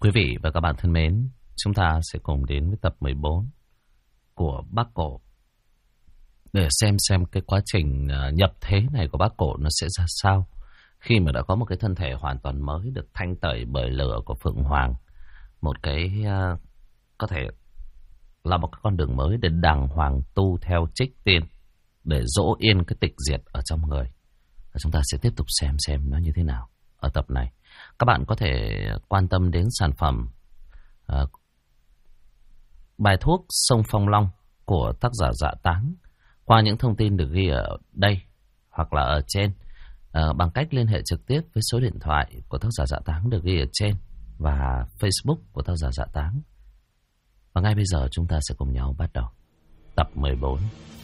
Quý vị và các bạn thân mến, chúng ta sẽ cùng đến với tập 14 của Bác Cổ để xem cái quá trình nhập thế này của Bác Cổ nó sẽ ra sao khi mà đã có một cái thân thể hoàn toàn mới được thanh tẩy bởi lửa của Phượng Hoàng. Một cái có thể là một cái con đường mới để đàng hoàng tu theo trích tiên, để dỗ yên cái tịch diệt ở trong người. Và chúng ta sẽ tiếp tục xem nó như thế nào ở tập này. Các bạn có thể quan tâm đến sản phẩm bài thuốc Sông Phong Long của tác giả Dạ Táng qua những thông tin được ghi ở đây hoặc là ở trên, bằng cách liên hệ trực tiếp với số điện thoại của tác giả Dạ Táng được ghi ở trên và Facebook của tác giả Dạ Táng. Và ngay bây giờ chúng ta sẽ cùng nhau bắt đầu tập 14.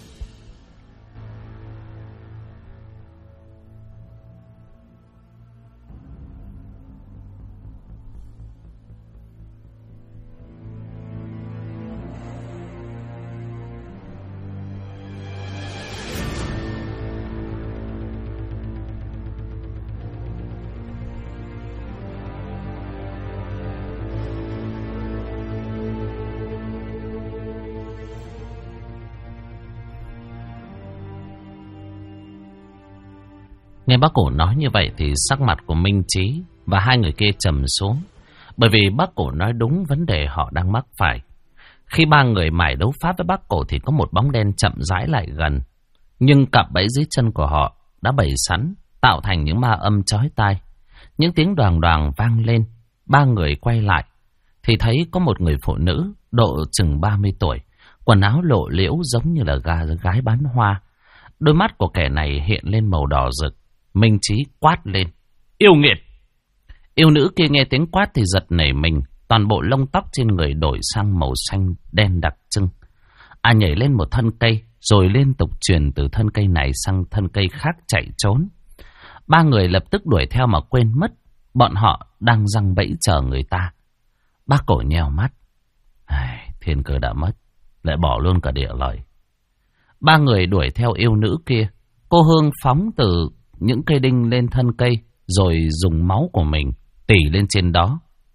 Nghe bác Cổ nói như vậy thì sắc mặt của Minh Trí và hai người kia trầm xuống. Bởi vì bác Cổ nói đúng vấn đề họ đang mắc phải. Khi ba người mải đấu pháp với bác Cổ thì có một bóng đen chậm rãi lại gần. Nhưng cạm bẫy dưới chân của họ đã bày sẵn, tạo thành những ma âm chói tai. Những tiếng đoàng đoàng vang lên. Ba người quay lại thì thấy có một người phụ nữ độ chừng 30 tuổi. Quần áo lộ liễu giống như là gái bán hoa. Đôi mắt của kẻ này hiện lên màu đỏ rực. Minh Trí quát lên: "Yêu nghiệt!" Yêu nữ kia nghe tiếng quát thì giật nảy mình, toàn bộ lông tóc trên người đổi sang màu xanh đen đặc trưng. Nhảy lên một thân cây, rồi liên tục truyền từ thân cây này sang thân cây khác chạy trốn. Ba người lập tức đuổi theo mà quên mất bọn họ đang giăng bẫy chờ người ta. Bác Cổ nheo mắt, thiên cơ đã mất, lại bỏ luôn cả địa lợi. Ba người đuổi theo yêu nữ kia. Cô Hương phóng từ những cây đinh lên thân cây, rồi dùng máu của mình tỉ lên trên đó.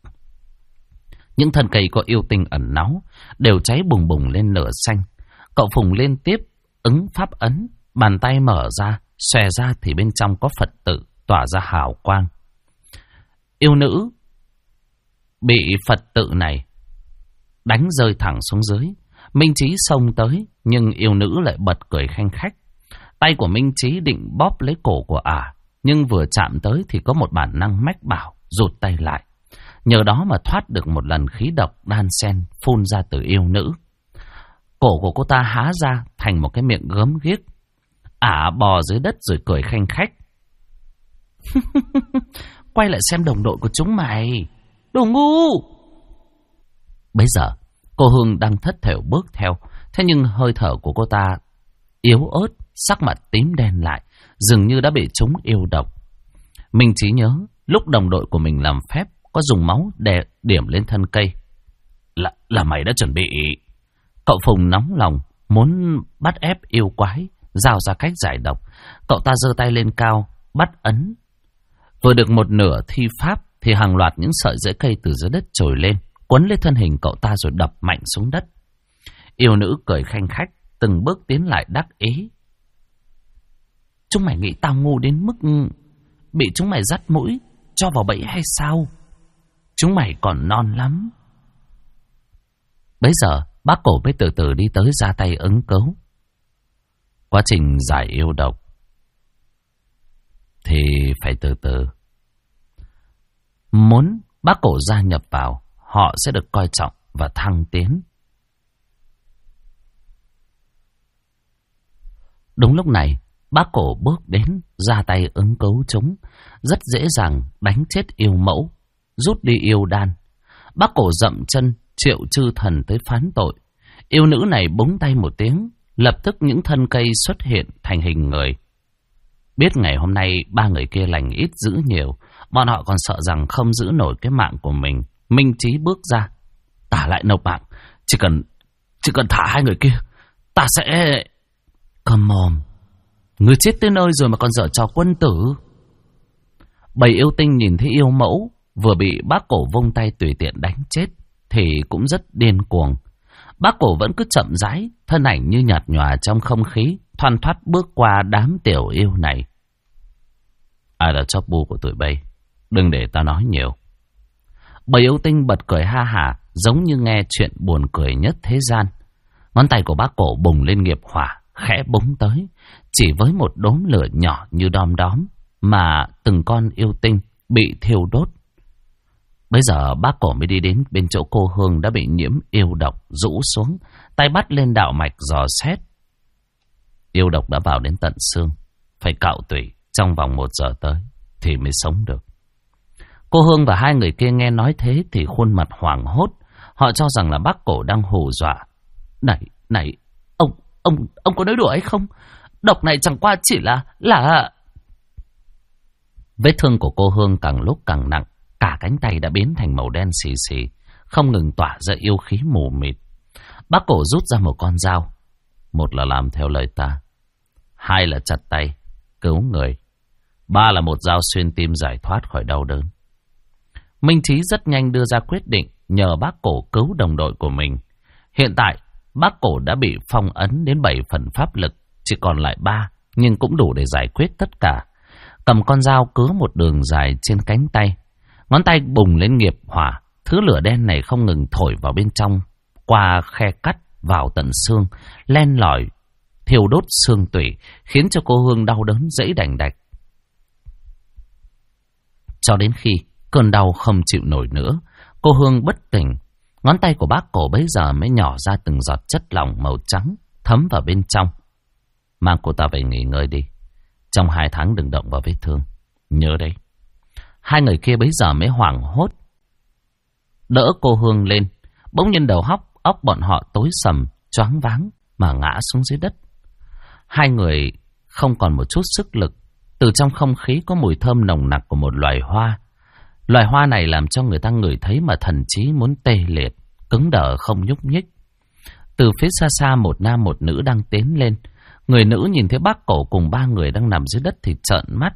Những thân cây có yêu tinh ẩn náu đều cháy bùng bùng lên lửa xanh. Cậu Phùng liên tiếp ứng pháp ấn, bàn tay mở ra, xòe ra thì bên trong có Phật tự tỏa ra hào quang. Yêu nữ bị Phật tự này đánh rơi thẳng xuống dưới. Minh Trí xông tới, nhưng yêu nữ lại bật cười khanh khách. Tay của Minh Trí định bóp lấy cổ của nhưng vừa chạm tới thì có một bản năng mách bảo rụt tay lại. Nhờ đó mà thoát được một lần khí độc đan sen phun ra từ yêu nữ. Cổ của cô ta há ra thành một cái miệng gớm ghiếc. Bò dưới đất rồi cười khanh khách. "Quay lại xem đồng đội của chúng mày, đồ ngu!" Bây giờ cô Hương đang thất thểu bước theo. Thế nhưng hơi thở của cô ta yếu ớt, sắc mặt tím đen lại, dường như đã bị trúng yêu độc. Minh Trí nhớ lúc đồng đội của mình làm phép có dùng máu để điểm lên thân cây. Là mày đã chuẩn bị. Cậu Phùng nóng lòng muốn bắt ép yêu quái, giao ra cách giải độc. Cậu ta giơ tay lên cao, bắt ấn. Vừa được một nửa thi pháp thì hàng loạt những sợi rễ cây từ dưới đất trồi lên, quấn lấy thân hình cậu ta rồi đập mạnh xuống đất. Yêu nữ cười khanh khách, từng bước tiến lại đắc ý. "Chúng mày nghĩ tao ngu đến mức bị chúng mày dắt mũi cho vào bẫy hay sao? Chúng mày còn non lắm." Bấy giờ bác Cổ mới từ từ đi tới ra tay ứng cứu. Quá trình giải yêu độc thì phải từ từ. Muốn bác Cổ gia nhập vào, họ sẽ được coi trọng và thăng tiến. Đúng lúc này, bác Cổ bước đến, ra tay ứng cứu chúng. Rất dễ dàng đánh chết yêu mẫu, rút đi yêu đan. Bác Cổ dậm chân, triệu chư thần tới phán tội. Yêu nữ này búng tay một tiếng, lập tức những thân cây xuất hiện thành hình người. Biết ngày hôm nay ba người kia lành ít dữ nhiều, bọn họ còn sợ rằng không giữ nổi cái mạng của mình. Minh Trí bước ra: "Tả lại nộp mạng, chỉ cần thả hai người kia, ta sẽ..." "Come on, người chết tới nơi rồi mà còn dở trò quân tử." Bầy yêu tinh nhìn thấy yêu mẫu vừa bị bác cổ vung tay tùy tiện đánh chết thì cũng rất điên cuồng. Bác cổ vẫn cứ chậm rãi, thân ảnh như nhạt nhòa trong không khí, thoăn thoắt bước qua đám tiểu yêu này. Ai là chóp bu của tụi bay? Đừng để ta nói nhiều. Bầy yêu tinh bật cười ha hả, giống như nghe chuyện buồn cười nhất thế gian. Ngón tay của bác cổ bùng lên nghiệp hỏa, khẽ búng tới, chỉ với một đốm lửa nhỏ như đom đóm, mà từng con yêu tinh bị thiêu đốt. Bây giờ bác cổ mới đi đến bên chỗ cô Hương đã bị nhiễm yêu độc, rũ xuống, tay bắt lên đạo mạch dò xét. Yêu độc đã vào đến tận xương, phải cạo tủy trong vòng 1 giờ tới thì mới sống được. Cô Hương và hai người kia nghe nói thế thì khuôn mặt hoảng hốt, họ cho rằng là bác cổ đang hù dọa. Này, ông có nói đùa hay không? Độc này chẳng qua chỉ là... Vết thương của cô Hương càng lúc càng nặng, cả cánh tay đã biến thành màu đen xì xì, không ngừng tỏa ra yêu khí mù mịt. Bác cổ rút ra một con dao. Một là làm theo lời ta, 2 là chặt tay, cứu người, 3 là một dao xuyên tim giải thoát khỏi đau đớn. Minh Trí rất nhanh đưa ra quyết định nhờ bác cổ cứu đồng đội của mình. Hiện tại, bác cổ đã bị phong ấn đến 7 phần pháp lực, chỉ còn lại 3, nhưng cũng đủ để giải quyết tất cả. Cầm con dao cứa một đường dài trên cánh tay. Ngón tay bùng lên nghiệp hỏa, thứ lửa đen này không ngừng thổi vào bên trong, qua khe cắt vào tận xương, len lỏi, thiêu đốt xương tủy, khiến cho cô Hương đau đớn dẫy đành đạch. Cho đến khi cơn đau không chịu nổi nữa, cô Hương bất tỉnh. Ngón tay của bác cổ bấy giờ mới nhỏ ra từng giọt chất lỏng màu trắng, thấm vào bên trong. Mang cô ta về nghỉ ngơi đi. Trong 2 tháng đừng động vào vết thương. Nhớ đấy. Hai người kia bấy giờ mới hoảng hốt, đỡ cô Hương lên. Bỗng nhiên đầu óc bọn họ tối sầm, choáng váng mà ngã xuống dưới đất. Hai người không còn một chút sức lực. Từ trong không khí có mùi thơm nồng nặc của một loài hoa. Loài hoa này làm cho người ta ngửi thấy mà thần trí muốn tê liệt, cứng đờ không nhúc nhích. Từ phía xa xa một nam một nữ đang tiến lên. Người nữ nhìn thấy bác cổ cùng 3 người đang nằm dưới đất thì trợn mắt.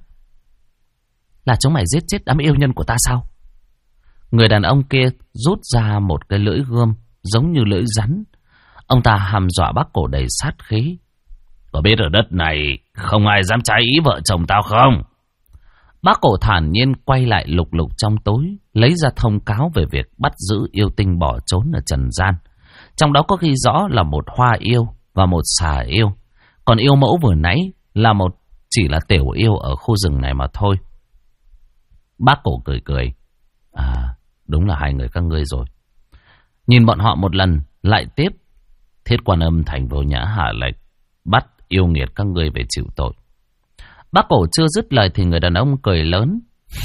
Là chúng mày giết chết đám yêu nhân của ta sao? Người đàn ông kia rút ra một cái lưỡi gươm giống như lưỡi rắn. Ông ta hăm dọa bác cổ đầy sát khí. Có biết ở đất này không ai dám trái ý vợ chồng tao không? Bác cổ thản nhiên quay lại lục lục trong tối, lấy ra thông cáo về việc bắt giữ yêu tinh bỏ trốn ở trần gian. Trong đó có ghi rõ là một hoa yêu và một xà yêu. Còn yêu mẫu vừa nãy là chỉ là tiểu yêu ở khu rừng này mà thôi. Bác cổ cười cười. À, đúng là 2 người các ngươi rồi. Nhìn bọn họ một lần, lại tiếp. Thiết Quan Âm thành Vô Nhã hạ lệnh bắt yêu nghiệt các ngươi về chịu tội. Bác cổ chưa dứt lời thì người đàn ông cười lớn.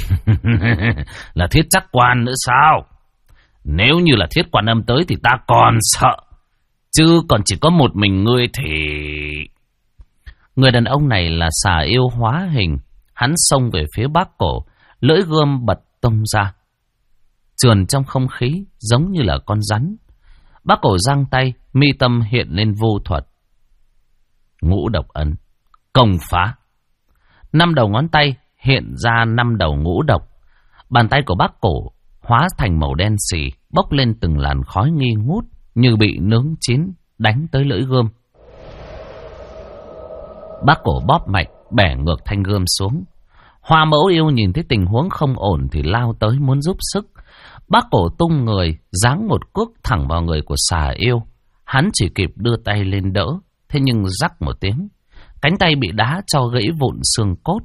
Là Thiết Trắc Quan nữa sao? Nếu như là Thiết Quan Âm tới thì ta còn sợ. Chứ còn chỉ có một mình ngươi thì... Người đàn ông này là xà yêu hóa hình. Hắn xông về phía bác cổ, lưỡi gươm bật tung ra, trườn trong không khí giống như là con rắn. Bác cổ giang tay, mi tâm hiện lên vô thuật. Ngũ độc ấn, công phá. 5 đầu ngón tay hiện ra 5 đầu ngũ độc. Bàn tay của bác cổ hóa thành màu đen xì, bốc lên từng làn khói nghi ngút như bị nướng chín, đánh tới lưỡi gươm. Bác cổ bóp mạnh, bẻ ngược thanh gươm xuống. Hoa mẫu yêu nhìn thấy tình huống không ổn thì lao tới muốn giúp sức. Bác cổ tung người, giáng một cước thẳng vào người của xà yêu. Hắn chỉ kịp đưa tay lên đỡ, thế nhưng rắc một tiếng, cánh tay bị đá cho gãy vụn xương cốt.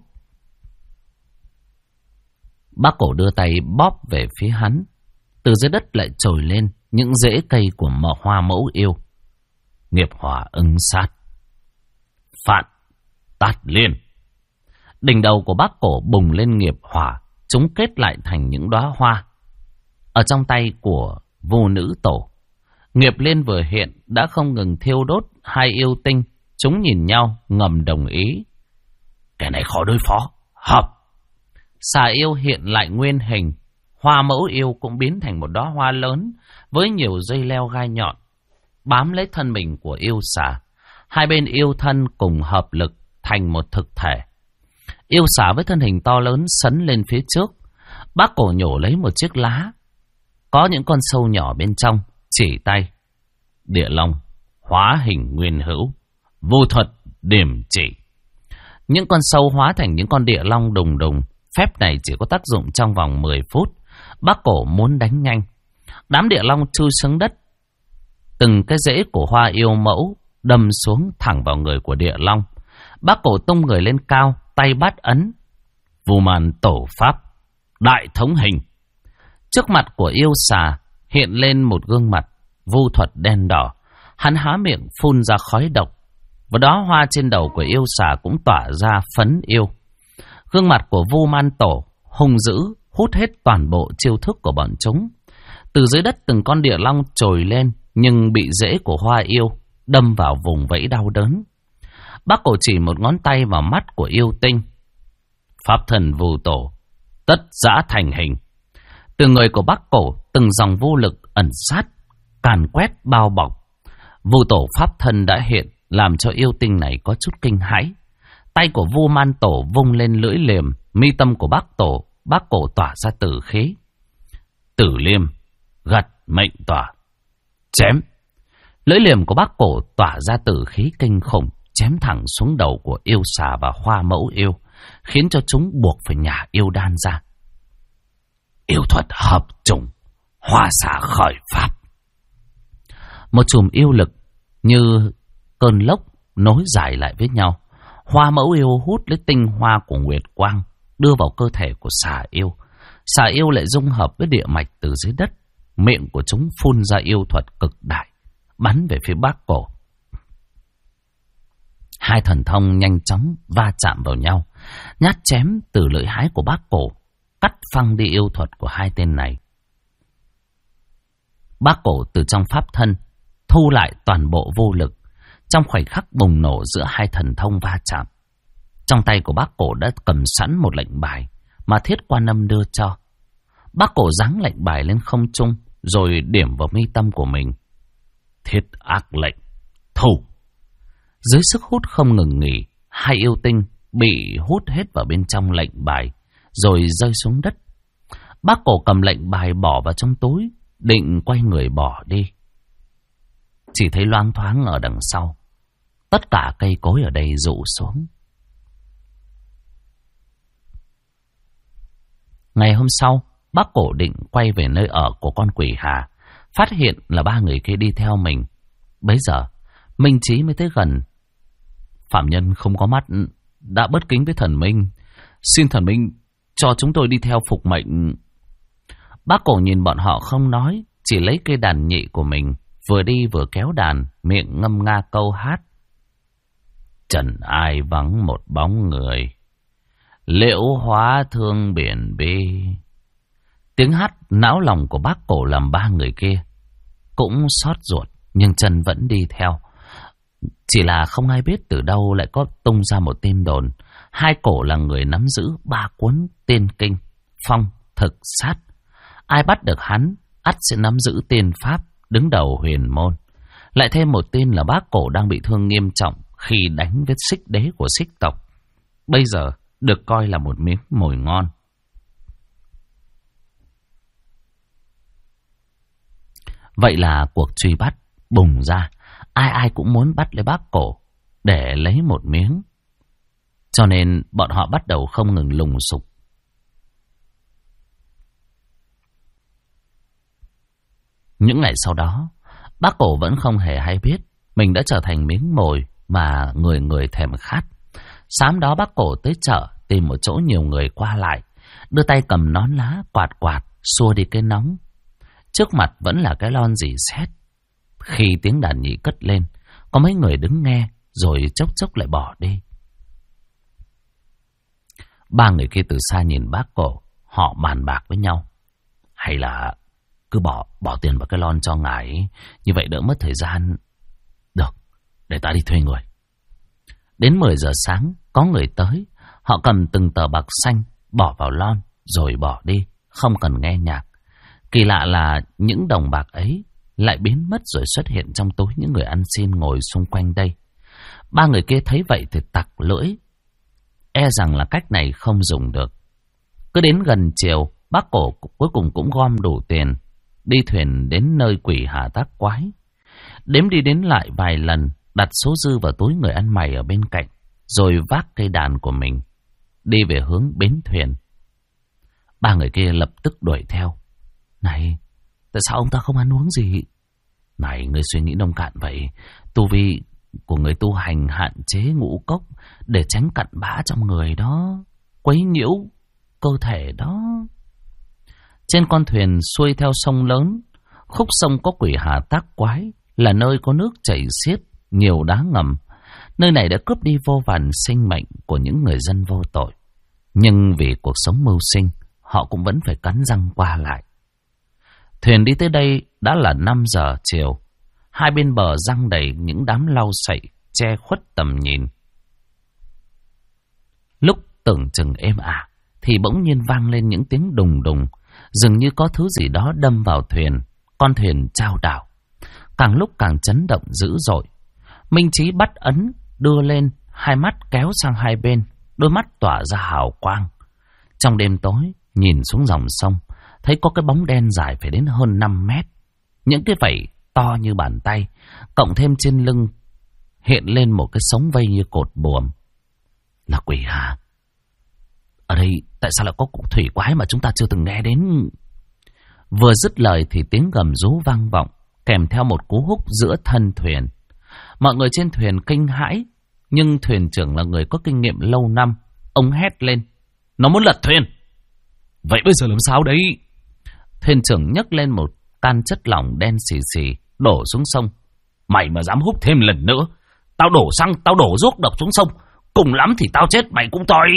Bác cổ đưa tay bóp về phía hắn. Từ dưới đất lại trồi lên những rễ cây của hoa mẫu yêu. Nghiệp hỏa ứng sát, phạn tát liên. Đỉnh đầu của bác cổ bùng lên nghiệp hỏa, chúng kết lại thành những đóa hoa. Ở trong tay của vô nữ tổ, nghiệp liên vừa hiện đã không ngừng thiêu đốt 2 yêu tinh. Chúng nhìn nhau ngầm đồng ý. Cái này khó đối phó, hợp. Xà yêu hiện lại nguyên hình. Hoa mẫu yêu cũng biến thành một đóa hoa lớn với nhiều dây leo gai nhọn bám lấy thân mình của yêu xà. 2 bên yêu thân cùng hợp lực thành một thực thể. Yêu xà với thân hình to lớn sấn lên phía trước. Bác Cổ nhổ lấy một chiếc lá, có những con sâu nhỏ bên trong, chỉ tay. Địa long, hóa hình nguyên hữu, vô thuật, điểm chỉ. Những con sâu hóa thành những con địa long đùng đùng. Phép này chỉ có tác dụng trong vòng 10 phút. Bác Cổ muốn đánh nhanh. Đám địa long chui xuống đất. Từng cái rễ của hoa yêu mẫu đâm xuống thẳng vào người của địa long. Bác Cổ tung người lên cao, tay bắt ấn. Vu Man tổ pháp, đại thống hình. Trước mặt của yêu xà hiện lên một gương mặt vu thuật đen đỏ. Hắn há miệng phun ra khói độc, và đóa hoa trên đầu của yêu xà cũng tỏa ra phấn yêu. Gương mặt của Vu Man tổ hung dữ, hút hết toàn bộ chiêu thức của bọn chúng. Từ dưới đất từng con địa long trồi lên, nhưng bị rễ của hoa yêu đâm vào vùng vẫy đau đớn. Bác Cổ chỉ một ngón tay vào mắt của yêu tinh. Pháp thần Vu tổ, tất dã thành hình. Từ người của Bác Cổ, từng dòng vô lực ẩn sát, càn quét bao bọc. Vu tổ pháp thân đã hiện, làm cho yêu tinh này có chút kinh hãi. Tay của Vu Man tổ vung lên lưỡi liềm, mi tâm của Bác Cổ tỏa ra tử khí. Tử liêm, gặt mệnh tỏa, chém. Lưỡi liềm của Bác Cổ tỏa ra tử khí kinh khủng, chém thẳng xuống đầu của yêu xà và hoa mẫu yêu, khiến cho chúng buộc phải nhả yêu đan ra. Yêu thuật hợp trùng, hoa xà khởi pháp. Một chùm yêu lực như cơn lốc nối dài lại với nhau. Hoa mẫu yêu hút lấy tinh hoa của nguyệt quang, đưa vào cơ thể của xà yêu. Xà yêu lại dung hợp với địa mạch từ dưới đất. Miệng của chúng phun ra yêu thuật cực đại, bắn về phía Bác Cổ. Hai thần thông nhanh chóng va chạm vào nhau. Nhát chém từ lưỡi hái của Bác Cổ cắt phăng đi yêu thuật của hai tên này. Bác Cổ từ trong pháp thân thu lại toàn bộ vô lực. Trong khoảnh khắc bùng nổ giữa hai thần thông va chạm, trong tay của Bác Cổ đã cầm sẵn một lệnh bài mà Thiết Quan Âm đưa cho. Bác Cổ giáng lệnh bài lên không trung, rồi điểm vào mi tâm của mình. Thiết ác lệnh, thủ. Dưới sức hút không ngừng nghỉ, hai yêu tinh bị hút hết vào bên trong lệnh bài, rồi rơi xuống đất. Bác Cổ cầm lệnh bài bỏ vào trong túi, định quay người bỏ đi. Chỉ thấy loáng thoáng ở đằng sau, tất cả cây cối ở đây rũ xuống. Ngày hôm sau, Bác Cổ định quay về nơi ở của con quỷ Hà, phát hiện là ba người kia đi theo mình. Bấy giờ, Minh Trí mới tới gần. Phạm nhân không có mắt đã bất kính với thần minh, xin thần minh cho chúng tôi đi theo phục mệnh. Bác Cổ nhìn bọn họ không nói, chỉ lấy cây đàn nhị của mình, vừa đi vừa kéo đàn, miệng ngâm nga câu hát. Trần ai vắng một bóng người, liễu hóa thương biển bi. Tiếng hát não lòng của Bác Cổ làm ba người kia cũng xót ruột, nhưng chân vẫn đi theo. Chỉ là không ai biết từ đâu lại có tung ra một tin đồn. Hai Cổ là người nắm giữ 3 cuốn tiên kinh, phong, thực, sát. Ai bắt được hắn, ắt sẽ nắm giữ tiên pháp, đứng đầu huyền môn. Lại thêm một tin là Bác Cổ đang bị thương nghiêm trọng khi đánh với Xích Đế của Xích tộc. Bây giờ được coi là một miếng mồi ngon. Vậy là cuộc truy bắt bùng ra. Ai ai cũng muốn bắt lấy Bác Cổ để lấy một miếng. Cho nên bọn họ bắt đầu không ngừng lùng sục. Những ngày sau đó, Bác Cổ vẫn không hề hay biết mình đã trở thành miếng mồi mà người người thèm khát. Sáng đó Bác Cổ tới chợ tìm một chỗ nhiều người qua lại, đưa tay cầm nón lá quạt quạt xua đi cái nóng. Trước mặt vẫn là cái lon rỉ sét. Khi tiếng đàn nhị cất lên, có mấy người đứng nghe rồi chốc chốc lại bỏ đi. Ba người kia từ xa nhìn Bác Cổ, họ bàn bạc với nhau. Hay là cứ bỏ tiền vào cái lon cho ngài ấy, như vậy đỡ mất thời gian. Được, để ta đi thuê người. Đến 10 giờ sáng, có người tới. Họ cầm từng tờ bạc xanh, bỏ vào lon, rồi bỏ đi, không cần nghe nhạc. Kỳ lạ là những đồng bạc ấy lại biến mất rồi xuất hiện trong túi những người ăn xin ngồi xung quanh đây. Ba người kia thấy vậy thì tặc lưỡi, e rằng là cách này không dùng được. Cứ đến gần chiều, bác cổ cuối cùng cũng gom đủ tiền, đi thuyền đến nơi Quỷ Hà tác quái. Đếm đi đến lại vài lần, đặt số dư vào túi người ăn mày ở bên cạnh, rồi vác cây đàn của mình, đi về hướng bến thuyền. Ba người kia lập tức đuổi theo. Này, tại sao ông ta không ăn uống gì? Này, người suy nghĩ nông cạn vậy. Tu vi của người tu hành hạn chế ngũ cốc để tránh cặn bã trong người đó, quấy nhiễu cơ thể đó. Trên con thuyền xuôi theo sông lớn, khúc sông có Quỷ Hà tác quái, là nơi có nước chảy xiết, nhiều đá ngầm. Nơi này đã cướp đi vô vàn sinh mệnh của những người dân vô tội. Nhưng vì cuộc sống mưu sinh, họ cũng vẫn phải cắn răng qua lại. Thuyền đi tới đây đã là 5 giờ chiều. Hai bên bờ giăng đầy những đám lau sậy, che khuất tầm nhìn. Lúc tưởng chừng êm ả, thì bỗng nhiên vang lên những tiếng đùng đùng, dường như có thứ gì đó đâm vào thuyền. Con thuyền chao đảo, càng lúc càng chấn động dữ dội. Minh Chí bắt ấn, đưa lên, hai mắt kéo sang hai bên, đôi mắt tỏa ra hào quang. Trong đêm tối, nhìn xuống dòng sông, thấy có cái bóng đen dài phải đến hơn 5 mét. Những cái vảy to như bàn tay, cộng thêm trên lưng hiện lên một cái sống vây như cột buồm. Là Quỷ Hà. Ở đây tại sao lại có cụ thủy quái mà chúng ta chưa từng nghe đến? Vừa dứt lời thì tiếng gầm rú vang vọng, kèm theo một cú húc giữa thân thuyền. Mọi người trên thuyền kinh hãi, nhưng thuyền trưởng là người có kinh nghiệm lâu năm. Ông hét lên: nó muốn lật thuyền. Vậy bây giờ làm sao đấy? Thuyền trưởng nhấc lên một can chất lỏng đen xì xì, đổ xuống sông. Mày mà dám húc thêm lần nữa, tao đổ xăng, tao đổ ruốc độc xuống sông, cùng lắm thì tao chết mày cũng toi.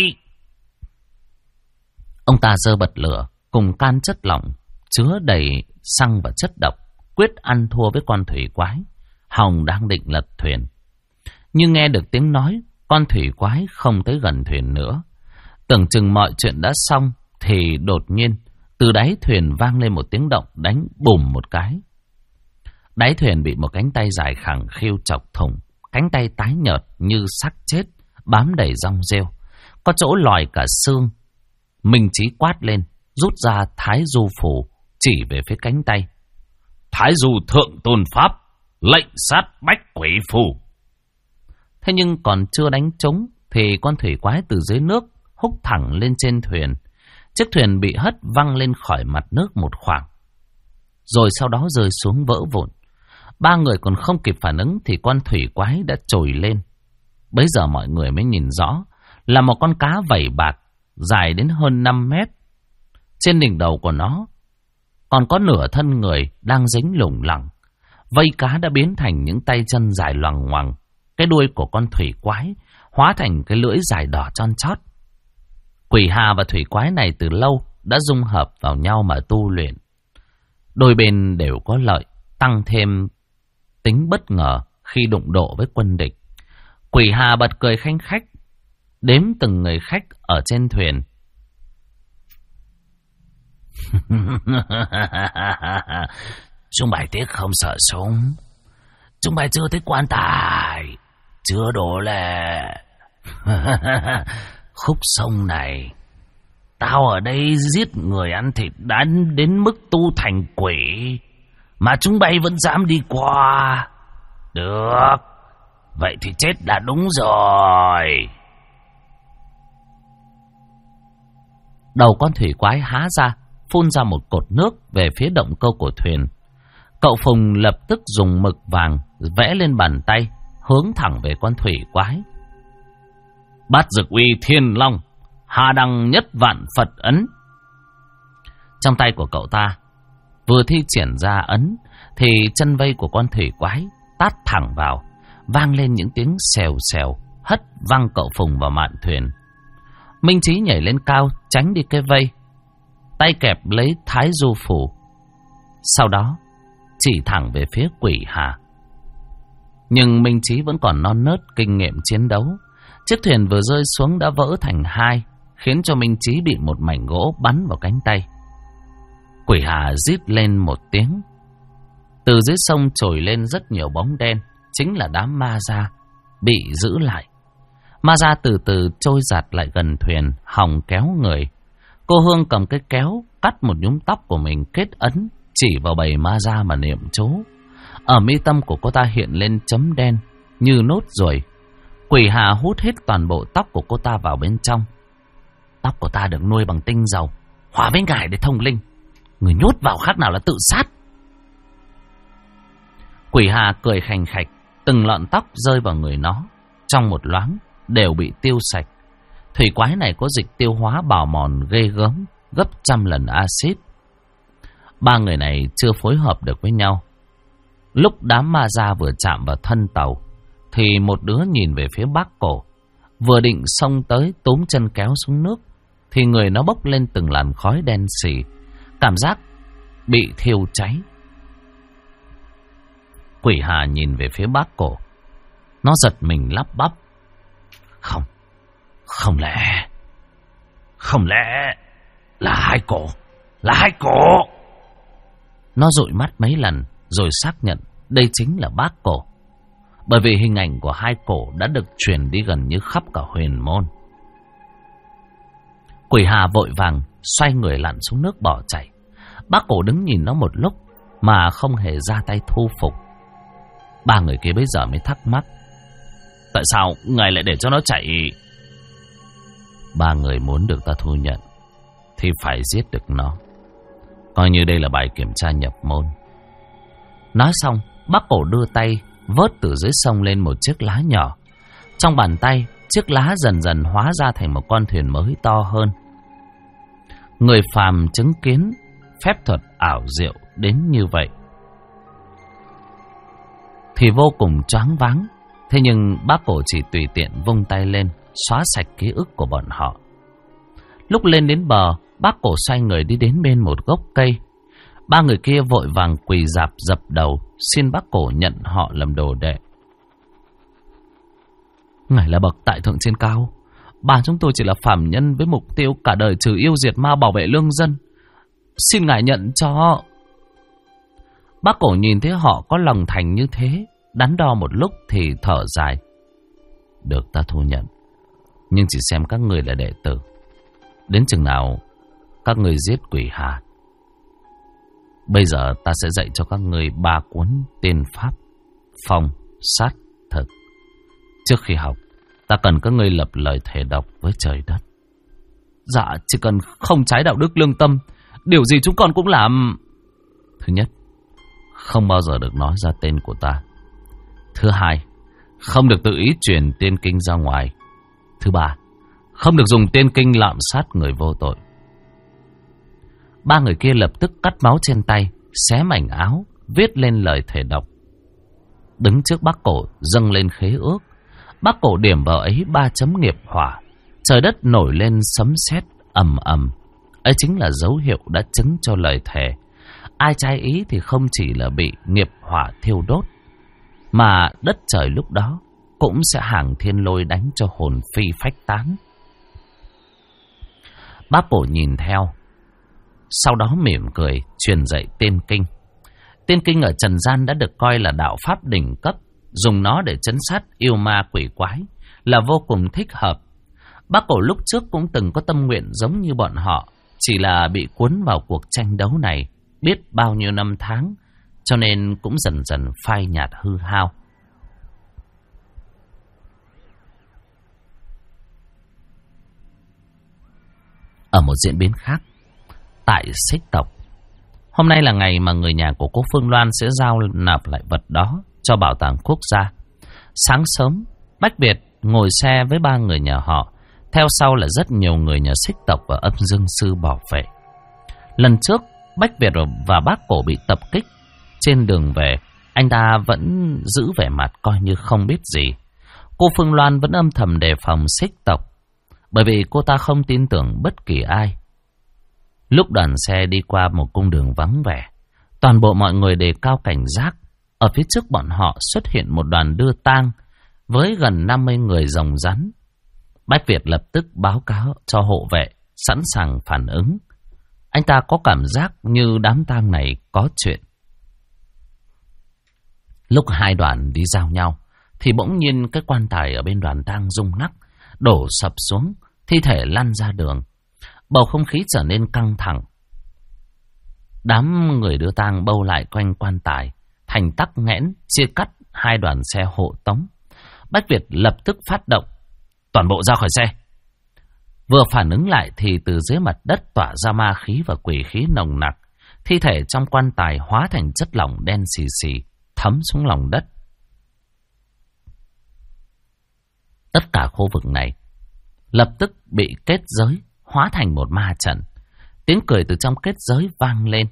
Ông ta giơ bật lửa cùng can chất lỏng chứa đầy xăng và chất độc, quyết ăn thua với con thủy quái. Hồng đang định lật thuyền, nhưng nghe được tiếng nói, con thủy quái không tới gần thuyền nữa. Tưởng chừng mọi chuyện đã xong, thì đột nhiên từ đáy thuyền vang lên một tiếng động đánh bùm một cái. Đáy thuyền bị một cánh tay dài khẳng khiu chọc thủng, cánh tay tái nhợt như xác chết, bám đầy rong rêu, có chỗ lòi cả xương. Minh Chí quát lên, rút ra Thái Du Phù, chỉ về phía cánh tay. Thái Du thượng tôn pháp, lệnh sát bách quỷ phù. Thế nhưng còn chưa đánh trúng, thì con thủy quái từ dưới nước húc thẳng lên trên thuyền. Chiếc thuyền bị hất văng lên khỏi mặt nước một khoảng, rồi sau đó rơi xuống vỡ vụn. Ba người còn không kịp phản ứng thì con thủy quái đã trồi lên. Bấy giờ mọi người mới nhìn rõ là một con cá vảy bạc dài đến hơn 5 mét. Trên đỉnh đầu của nó còn có nửa thân người đang dính lủng lẳng. Vây cá đã biến thành những tay chân dài loằng ngoằng. Cái đuôi của con thủy quái hóa thành cái lưỡi dài đỏ chon chót. Quỷ Hà và thủy quái này từ lâu đã dung hợp vào nhau mà tu luyện. Đôi bên đều có lợi, tăng thêm tính bất ngờ khi đụng độ với quân địch. Quỷ Hà bật cười khanh khách, đếm từng người khách ở trên thuyền. Chúng mày tiếc không sợ súng. Chúng mày chưa thích quan tài, chưa đổ lệ. Khúc sông này, tao ở đây giết người ăn thịt đã đến mức tu thành quỷ, mà chúng bay vẫn dám đi qua. Được, vậy thì chết là đúng rồi. Đầu con thủy quái há ra, phun ra một cột nước về phía động cơ của thuyền. Cậu Phùng lập tức dùng mực vàng vẽ lên bàn tay, hướng thẳng về con thủy quái. Bát Dược Uy Thiên Long, Hà Đăng Nhất Vạn Phật Ấn. Trong tay của cậu ta vừa thi triển ra ấn, thì chân vây của con thủy quái tát thẳng vào, vang lên những tiếng xèo xèo, hất văng cậu Phùng vào mạn thuyền. Minh Chí nhảy lên cao, tránh đi cái vây, tay kẹp lấy Thái Du Phù, sau đó chỉ thẳng về phía Quỷ Hà. Nhưng Minh Chí vẫn còn non nớt kinh nghiệm chiến đấu. Chiếc thuyền vừa rơi xuống đã vỡ thành hai, khiến cho Minh Chí bị một mảnh gỗ bắn vào cánh tay. Quỷ Hà rít lên một tiếng. Từ dưới sông trồi lên rất nhiều bóng đen, chính là đám ma da bị giữ lại. Ma da từ từ trôi giạt lại gần thuyền, hòng kéo người. Cô Hương cầm cái kéo cắt một nhúm tóc của mình, kết ấn chỉ vào bầy ma da mà niệm chú. Ở mi tâm của cô ta hiện lên chấm đen như nốt ruồi. Quỷ Hà hút hết toàn bộ tóc của cô ta vào bên trong. Tóc của ta được nuôi bằng tinh dầu, hòa với ngải để thông linh. Người nhốt vào khác nào là tự sát. Quỷ Hà cười khành khạch, từng lọn tóc rơi vào người nó trong một loáng đều bị tiêu sạch. Thủy quái này có dịch tiêu hóa bào mòn ghê gớm, gấp trăm lần axit. Ba người này chưa phối hợp được với nhau. Lúc đám ma da vừa chạm vào thân tàu thì một đứa nhìn về phía Bác Cổ, vừa định xông tới túm chân kéo xuống nước thì người nó bốc lên từng làn khói đen xì, cảm giác bị thiêu cháy. Quỷ Hà nhìn về phía Bác Cổ, nó giật mình lắp bắp. Không lẽ là hai cổ. Nó dụi mắt mấy lần rồi xác nhận đây chính là Bác Cổ, bởi vì hình ảnh của hai cổ đã được truyền đi gần như khắp cả huyền môn. Quỷ Hà vội vàng xoay người lặn xuống nước bỏ chạy. Bác Cổ đứng nhìn nó một lúc mà không hề ra tay thu phục. Ba người kia bây giờ mới thắc mắc, tại sao ngài lại để cho nó chạy? Ba người muốn được ta thu nhận thì phải giết được nó, coi như đây là bài kiểm tra nhập môn. Nói xong, Bác Cổ đưa tay vớt từ dưới sông lên một chiếc lá nhỏ. Trong bàn tay, chiếc lá dần dần hóa ra thành một con thuyền mới to hơn. Người phàm chứng kiến phép thuật ảo diệu đến như vậy thì vô cùng choáng váng. Thế nhưng Bác Cổ chỉ tùy tiện vung tay lên, xóa sạch ký ức của bọn họ. Lúc lên đến bờ, Bác Cổ xoay người đi đến bên một gốc cây. Ba người kia vội vàng quỳ rạp dập đầu, xin Bác Cổ nhận họ làm đồ đệ. Ngài là bậc tại thượng trên cao, ba chúng tôi chỉ là phàm nhân với mục tiêu cả đời trừ yêu diệt ma, bảo vệ lương dân. Xin ngài nhận cho. Bác Cổ nhìn thấy họ có lòng thành như thế, đắn đo một lúc thì thở dài. Được, ta thu nhận, nhưng chỉ xem các người là đệ tử. Đến chừng nào các người giết Quỷ Hà, bây giờ ta sẽ dạy cho các người 3 cuốn tiên pháp phong, sát, thực. Trước khi học, ta cần các ngươi lập lời thề độc với trời đất. Dạ, chỉ cần không trái đạo đức lương tâm, điều gì chúng con cũng làm. Thứ nhất, không bao giờ được nói ra tên của ta. Thứ hai, không được tự ý truyền tiên kinh ra ngoài. Thứ ba, không được dùng tiên kinh lạm sát người vô tội. Ba người kia lập tức cắt máu trên tay, xé mảnh áo, viết lên lời thề độc. Đứng trước Bác Cổ dâng lên khế ước. Bác Cổ điểm vào ấy 3 chấm nghiệp hỏa. Trời đất nổi lên sấm sét ầm ầm. Ấy chính là dấu hiệu đã chứng cho lời thề. Ai trái ý thì không chỉ là bị nghiệp hỏa thiêu đốt, mà đất trời lúc đó cũng sẽ hàng thiên lôi đánh cho hồn phi phách tán. Bác Cổ nhìn theo, sau đó mỉm cười truyền dạy tiên kinh. Tiên kinh ở trần gian đã được coi là đạo pháp đỉnh cấp, dùng nó để trấn sát yêu ma quỷ quái là vô cùng thích hợp. Bác Cổ lúc trước cũng từng có tâm nguyện giống như bọn họ, chỉ là bị cuốn vào cuộc tranh đấu này biết bao nhiêu năm tháng, cho nên cũng dần dần phai nhạt hư hao. Ở một diễn biến khác, tại Xích tộc, hôm nay là ngày mà người nhà của cô Phương Loan sẽ giao nạp lại vật đó cho bảo tàng quốc gia. Sáng sớm, Bách Việt ngồi xe với 3 người nhà họ, theo sau là rất nhiều người nhà Xích tộc và Âm Dương Sư bảo vệ. Lần trước, Bách Việt và Bác Cổ bị tập kích. Trên đường về, anh ta vẫn giữ vẻ mặt coi như không biết gì. Cô Phương Loan vẫn âm thầm đề phòng Xích tộc, bởi vì cô ta không tin tưởng bất kỳ ai. Lúc đoàn xe đi qua một cung đường vắng vẻ, toàn bộ mọi người đề cao cảnh giác. Ở phía trước bọn họ xuất hiện một đoàn đưa tang với gần 50 người rồng rắn. Bách Việt lập tức báo cáo cho hộ vệ, sẵn sàng phản ứng. Anh ta có cảm giác như đám tang này có chuyện. Lúc hai đoàn đi giao nhau thì bỗng nhiên cái quan tài ở bên đoàn tang rung lắc, đổ sập xuống, thi thể lăn ra đường. Bầu không khí trở nên căng thẳng. Đám người đưa tang bâu lại quanh quan tài, thành tắc nghẽn, chia cắt hai đoàn xe hộ tống. Bách Việt lập tức phát động, toàn bộ ra khỏi xe. Vừa phản ứng lại thì từ dưới mặt đất tỏa ra ma khí và quỷ khí nồng nặc. Thi thể trong quan tài hóa thành chất lỏng đen xì xì, thấm xuống lòng đất. Tất cả khu vực này lập tức bị kết giới hóa thành một ma trận. Tiếng cười từ trong kết giới vang lên.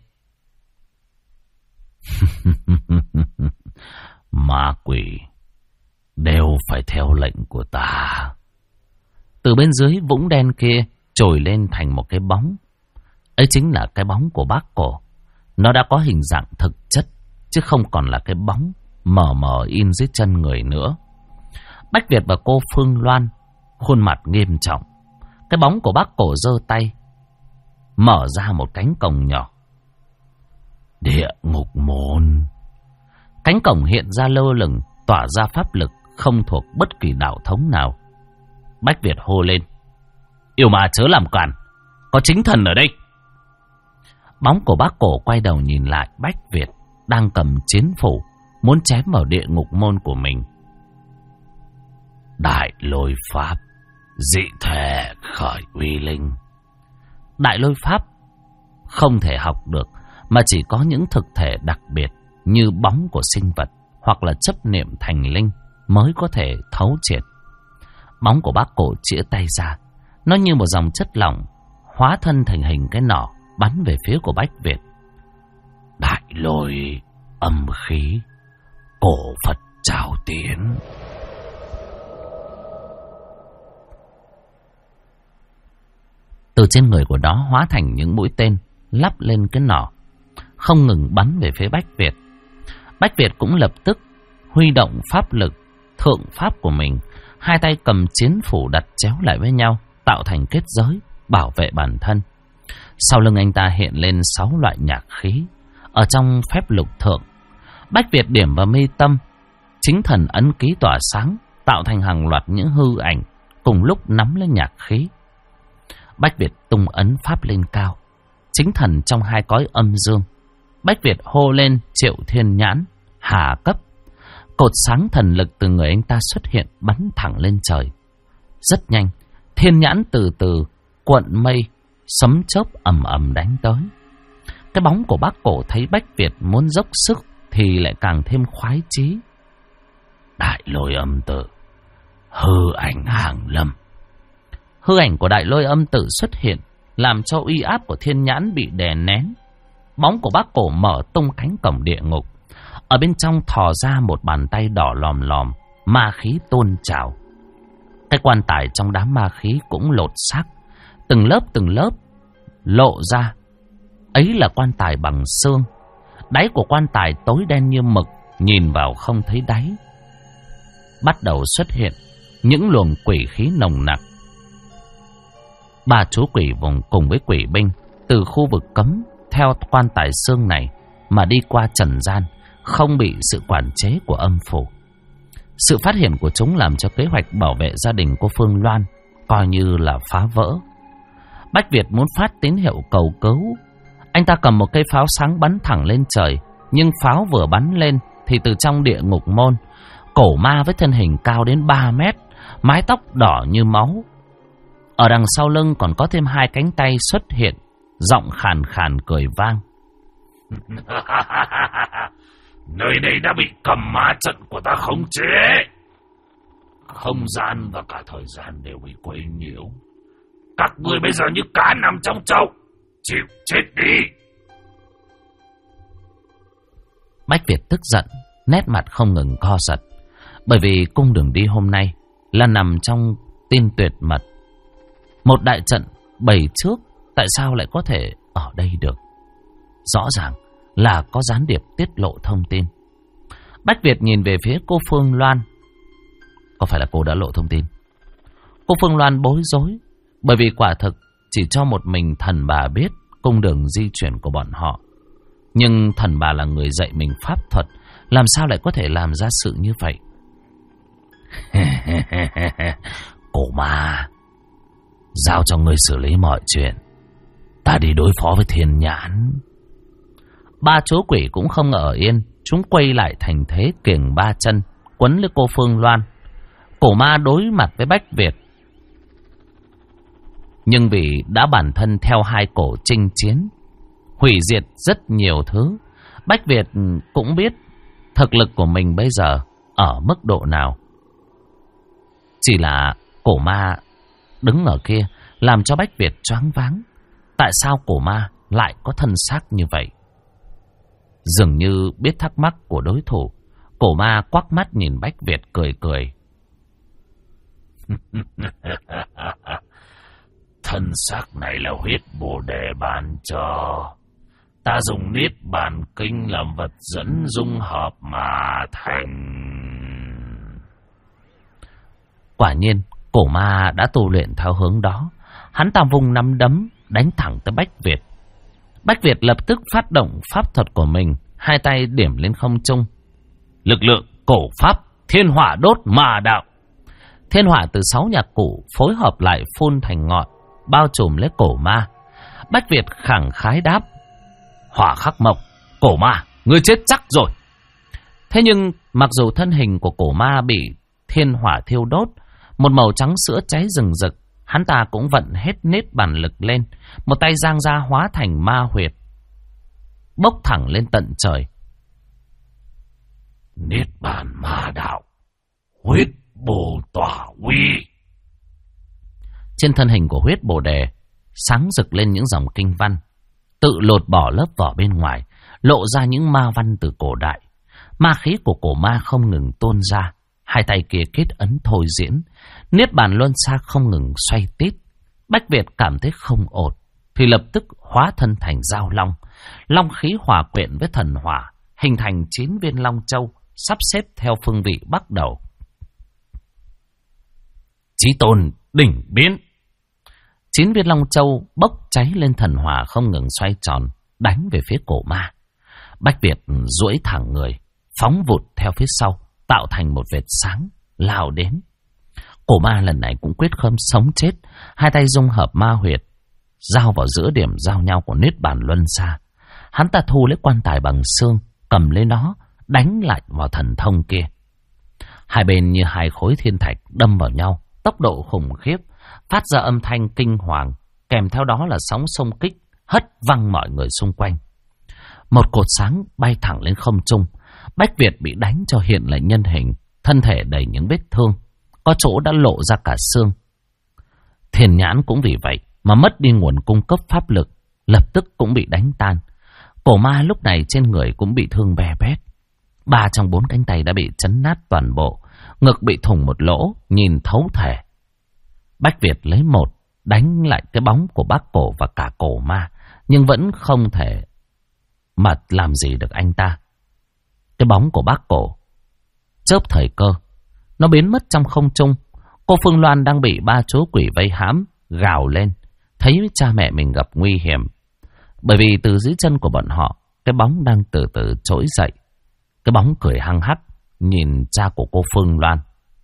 Ma quỷ đều phải theo lệnh của ta. Từ bên dưới vũng đen kia trồi lên thành một cái bóng. Ấy chính là cái bóng của bác cổ. Nó đã có hình dạng thực chất, chứ không còn là cái bóng mờ mờ in dưới chân người nữa. Bách Việt và cô Phương Loan khuôn mặt nghiêm trọng. Cái bóng của bác cổ giơ tay mở ra một cánh cổng nhỏ. Địa ngục môn. Cánh cổng hiện ra lơ lửng, tỏa ra pháp lực không thuộc bất kỳ đạo thống nào. Bách Việt hô lên: Yêu ma chớ làm cản, có chính thần ở đây. Bóng của bác cổ quay đầu nhìn lại Bách Việt đang cầm chiến phủ, muốn chém vào địa ngục môn của mình. Đại lôi pháp, dị thể khởi uy linh. Đại lôi pháp không thể học được, mà chỉ có những thực thể đặc biệt như bóng của sinh vật hoặc là chấp niệm thành linh mới có thể thấu triệt. Bóng của bác cổ chĩa tay ra, nó như một dòng chất lỏng hóa thân thành hình cái nỏ bắn về phía của Bách Việt. Đại lôi âm khí, cổ Phật trào tiến. Từ trên người của nó hóa thành những mũi tên lắp lên cái nỏ, không ngừng bắn về phía Bách Việt. Bách Việt cũng lập tức huy động pháp lực thượng pháp của mình, hai tay cầm chiến phủ đặt chéo lại với nhau, tạo thành kết giới bảo vệ bản thân. Sau lưng anh ta hiện lên 6 loại nhạc khí. Ở trong phép lục thượng, Bách Việt điểm vào mi tâm, chính thần ấn ký tỏa sáng, tạo thành hàng loạt những hư ảnh cùng lúc nắm lấy nhạc khí. Bách Việt tung ấn pháp lên cao, chính thần trong hai cõi âm dương. Bách Việt hô lên Triệu Thiên Nhãn, hạ cấp. Cột sáng thần lực từ người anh ta xuất hiện, bắn thẳng lên trời. Rất nhanh, Thiên Nhãn từ từ cuộn mây, sấm chớp ầm ầm đánh tới. Cái bóng của bác cổ thấy Bách Việt muốn dốc sức thì lại càng thêm khoái chí. Đại lôi âm tự, hư ảnh hàng lâm. Hư ảnh của đại lôi âm tự xuất hiện, làm cho uy áp của Thiên Nhãn bị đè nén. Bóng của bác cổ mở tung cánh cổng địa ngục. Ở bên trong thò ra một bàn tay đỏ lòm lòm, ma khí tôn trào. Cái quan tài trong đám ma khí cũng lột xác, từng lớp lộ ra. Ấy là quan tài bằng xương. Đáy của quan tài tối đen như mực, nhìn vào không thấy đáy. Bắt đầu xuất hiện những luồng quỷ khí nồng nặc. 3 chú quỷ vùng cùng với quỷ binh từ khu vực cấm theo quan tài xương này mà đi qua trần gian, không bị sự quản chế của âm phủ. Sự phát hiện của chúng làm cho kế hoạch bảo vệ gia đình của Phương Loan coi như là phá vỡ. Bách Việt muốn phát tín hiệu cầu cứu. Anh ta cầm một cây pháo sáng bắn thẳng lên trời, nhưng pháo vừa bắn lên thì từ trong địa ngục môn, cổ ma với thân hình cao đến 3 mét, mái tóc đỏ như máu. Ở đằng sau lưng còn có thêm 2 cánh tay xuất hiện, giọng khàn khàn cười vang. Nơi đây đã bị cầm ma trận của ta khống chế. Không gian và cả thời gian đều bị quấy nhiễu. Các ngươi bây giờ như cá nằm trong chậu, chịu chết đi. Bách Việt tức giận, nét mặt không ngừng co giật. Bởi vì cung đường đi hôm nay là nằm trong tin tuyệt mật. Một đại trận bày trước, tại sao lại có thể ở đây được? Rõ ràng là có gián điệp tiết lộ thông tin. Bách Việt nhìn về phía cô Phương Loan. Có phải là cô đã lộ thông tin? Cô Phương Loan bối rối, bởi vì quả thực chỉ cho một mình thần bà biết cung đường di chuyển của bọn họ. Nhưng thần bà là người dạy mình pháp thuật, làm sao lại có thể làm ra sự như vậy? Cổ ma, giao cho ngươi xử lý mọi chuyện. Ta đi đối phó với Thiên Nhãn. Ba chú quỷ cũng không ở yên. Chúng quay lại thành thế kiềng ba chân, quấn lấy cô Phương Loan. Cổ ma đối mặt với Bách Việt, nhưng vì đã bản thân theo hai cổ chinh chiến, hủy diệt rất nhiều thứ, Bách Việt cũng biết thực lực của mình bây giờ ở mức độ nào. Chỉ là cổ ma đứng ở kia làm cho Bách Việt choáng váng. Tại sao cổ ma lại có thân xác như vậy? Dường như biết thắc mắc của đối thủ, cổ ma quắc mắt nhìn Bách Việt cười cười. Thân xác này là huyết bồ đề ban cho. Ta dùng niết bàn kinh làm vật dẫn dung hợp mà thành. Quả nhiên, cổ ma đã tu luyện theo hướng đó. Hắn ta vung nắm đấm đánh thẳng tới Bách Việt. Bách Việt lập tức phát động pháp thuật của mình, hai tay điểm lên không trung. Lực lượng cổ pháp thiên hỏa đốt mà đạo. Thiên hỏa từ 6 nhạc cụ phối hợp lại phun thành ngọn, bao trùm lấy cổ ma. Bách Việt khẳng khái đáp: hỏa khắc mộc, cổ ma, ngươi chết chắc rồi. Thế nhưng mặc dù thân hình của cổ ma bị thiên hỏa thiêu đốt, một màu trắng sữa cháy rừng rực, hắn ta cũng vận hết nết bàn lực lên, một tay giang ra hóa thành ma huyệt, bốc thẳng lên tận trời. Niết bàn ma đạo, huyết bồ tỏa uy. Trên thân hình của huyết bồ đề sáng rực lên những dòng kinh văn, tự lột bỏ lớp vỏ bên ngoài, lộ ra những ma văn từ cổ đại. Ma khí của cổ ma không ngừng tuôn ra, hai tay kia kết ấn thôi diễn, niết bàn luân xa không ngừng xoay tít. Bách Việt cảm thấy không ổn, thì lập tức hóa thân thành dao long. Long khí hòa quyện với thần hỏa, hình thành 9 viên long châu, sắp xếp theo phương vị bắt đầu. Chí tôn đỉnh biến. 9 viên long châu bốc cháy lên thần hỏa không ngừng xoay tròn, đánh về phía cổ ma. Bách Việt duỗi thẳng người, phóng vụt theo phía sau, tạo thành một vệt sáng, lao đến. Cổ ma lần này cũng quyết không sống chết, hai tay dung hợp ma huyệt, giao vào giữa điểm giao nhau của niết bàn luân xa. Hắn ta thu lấy quan tài bằng xương, cầm lấy nó, đánh lại vào thần thông kia. Hai bên như hai khối thiên thạch đâm vào nhau, tốc độ khủng khiếp, phát ra âm thanh kinh hoàng, kèm theo đó là sóng xung kích, hất văng mọi người xung quanh. Một cột sáng bay thẳng lên không trung. Bách Việt bị đánh cho hiện lại nhân hình, thân thể đầy những vết thương, có chỗ đã lộ ra cả xương. Thiên Nhãn cũng vì vậy mà mất đi nguồn cung cấp pháp lực, lập tức cũng bị đánh tan. Cổ ma lúc này trên người cũng bị thương bè bét. 3 trong 4 cánh tay đã bị chấn nát toàn bộ, ngực bị thủng một lỗ, nhìn thấu thể. Bách Việt lấy một đánh lại cái bóng của bác cổ và cả cổ ma, nhưng vẫn không thể mà làm gì được anh ta. Cái bóng của bác cổ chớp thời cơ, nó biến mất trong không trung. Cô Phương Loan đang bị 3 chú quỷ vây hãm, gào lên, thấy cha mẹ mình gặp nguy hiểm. Bởi vì từ dưới chân của bọn họ, cái bóng đang từ từ trỗi dậy. Cái bóng cười hăng hắc, nhìn cha của cô Phương Loan.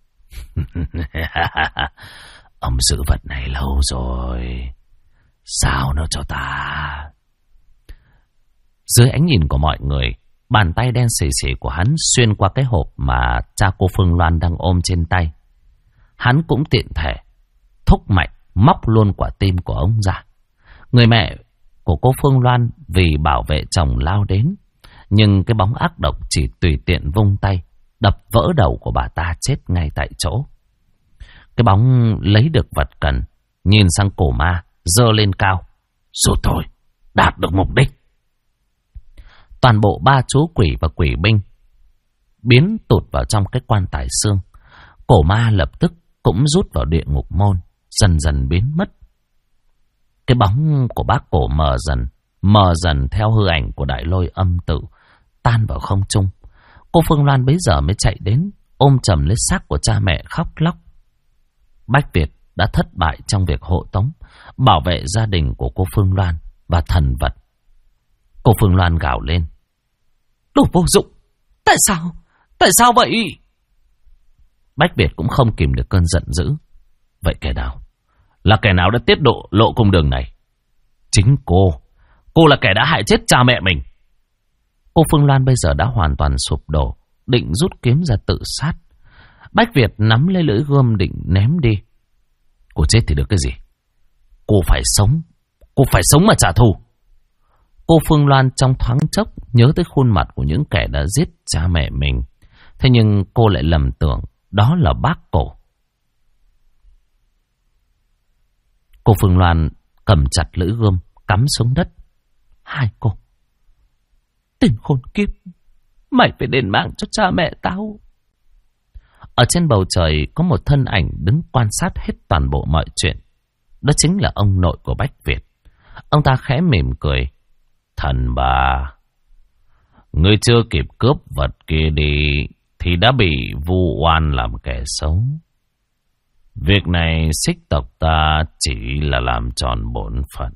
Ông giữ vật này lâu rồi, sao nó cho ta? Dưới ánh nhìn của mọi người, bàn tay đen xì xì của hắn xuyên qua cái hộp mà cha cô Phương Loan đang ôm trên tay. Hắn cũng tiện thể thúc mạnh móc luôn quả tim của ông ra. Người mẹ của cô Phương Loan vì bảo vệ chồng lao đến, nhưng cái bóng ác độc chỉ tùy tiện vung tay đập vỡ đầu của bà ta, chết ngay tại chỗ. Cái bóng lấy được vật cần, nhìn sang cổ ma, giơ lên cao. Rồi thôi, đạt được mục đích. Toàn bộ 3 chú quỷ và quỷ binh biến tụt vào trong cái quan tài xương. Cổ ma lập tức cũng rút vào địa ngục môn, dần dần biến mất. Cái bóng của bác cổ mờ dần theo hư ảnh của đại lôi âm tự, tan vào không trung. Cô Phương Loan bấy giờ mới chạy đến, ôm chầm lấy xác của cha mẹ khóc lóc. Bách Việt đã thất bại trong việc hộ tống, bảo vệ gia đình của cô Phương Loan và thần vật. Cô Phương Loan gào lên. Đồ vô dụng! Tại sao? Tại sao vậy? Bách Việt cũng không kìm được cơn giận dữ. Vậy kẻ nào? Là kẻ nào đã tiết lộ cung đường này? chính cô là kẻ đã hại chết cha mẹ mình. Cô Phương Loan bây giờ đã hoàn toàn sụp đổ, định rút kiếm ra tự sát. Bách Việt nắm lấy lưỡi gươm định ném đi. Cô chết thì được cái gì? Cô phải sống mà trả thù. Cô Phương Loan trong thoáng chốc nhớ tới khuôn mặt của những kẻ đã giết cha mẹ mình. Thế nhưng cô lại lầm tưởng đó là bác Cổ. Cô Phương Loan cầm chặt lưỡi gươm, cắm xuống đất. Hai cô, tên khốn kiếp, mày phải đền mạng cho cha mẹ tao. Ở trên bầu trời có một thân ảnh đứng quan sát hết toàn bộ mọi chuyện. Đó chính là ông nội của Bách Việt. Ông ta khẽ mỉm cười. Thần bà, ngươi chưa kịp cướp vật kia đi thì đã bị vu oan làm kẻ xấu. Việc này Xích tộc ta chỉ là làm tròn bổn phận.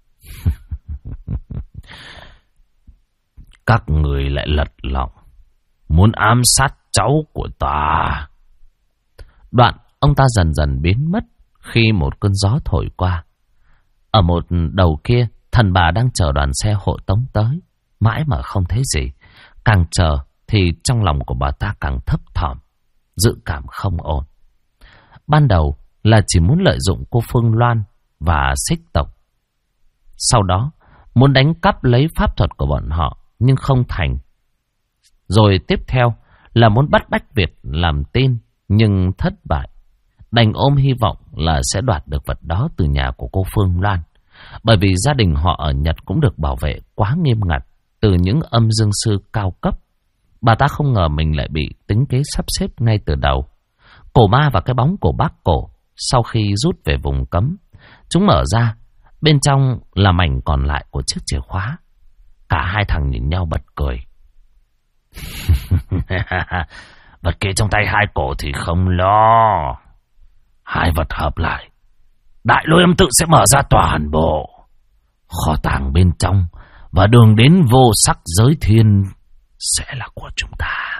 Các người lại lật lọng, muốn ám sát cháu của ta. Đoạn ông ta dần dần biến mất khi một cơn gió thổi qua. Ở một đầu kia, thần bà đang chờ đoàn xe hộ tống tới. Mãi mà không thấy gì. Càng chờ thì trong lòng của bà ta càng thấp thỏm, dự cảm không ổn. Ban đầu là chỉ muốn lợi dụng cô Phương Loan và Xích tộc. Sau đó muốn đánh cắp lấy pháp thuật của bọn họ nhưng không thành. Rồi tiếp theo là muốn bắt Bách Việt làm tin nhưng thất bại. Đành ôm hy vọng là sẽ đoạt được vật đó từ nhà của cô Phương Loan. Bởi vì gia đình họ ở Nhật cũng được bảo vệ quá nghiêm ngặt từ những âm dương sư cao cấp. Bà ta không ngờ mình lại bị tính kế sắp xếp ngay từ đầu. Cổ ma và cái bóng của bác Cổ sau khi rút về vùng cấm, chúng mở ra, bên trong là mảnh còn lại của chiếc chìa khóa. Cả hai thằng nhìn nhau bật cười. Vật kia trong tay hai cổ thì không lo. Hai vật hợp lại, Đại Lôi Âm Tự sẽ mở ra toàn bộ. Kho tàng bên trong và đường đến vô sắc giới thiên sẽ là của chúng ta.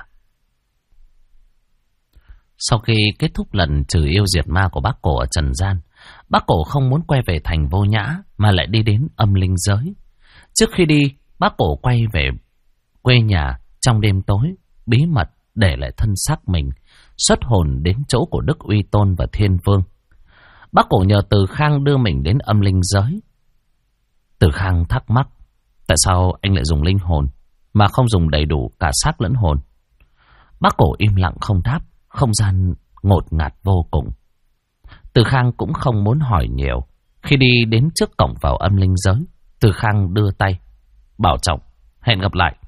Sau khi kết thúc lần trừ yêu diệt ma của bác Cổ ở trần gian, bác Cổ không muốn quay về thành Vô Nhã mà lại đi đến âm linh giới. Trước khi đi, bác Cổ quay về quê nhà trong đêm tối, bí mật để lại thân xác mình, xuất hồn đến chỗ của Đức Uy Tôn và Thiên Vương. Bác Cổ nhờ Từ Khang đưa mình đến âm linh giới. Từ Khang thắc mắc, tại sao anh lại dùng linh hồn mà không dùng đầy đủ cả xác lẫn hồn? Bác Cổ im lặng không đáp, không gian ngột ngạt vô cùng. Từ Khang cũng không muốn hỏi nhiều. Khi đi đến trước cổng vào âm linh giới, Từ Khang đưa tay bảo trọng, hẹn gặp lại.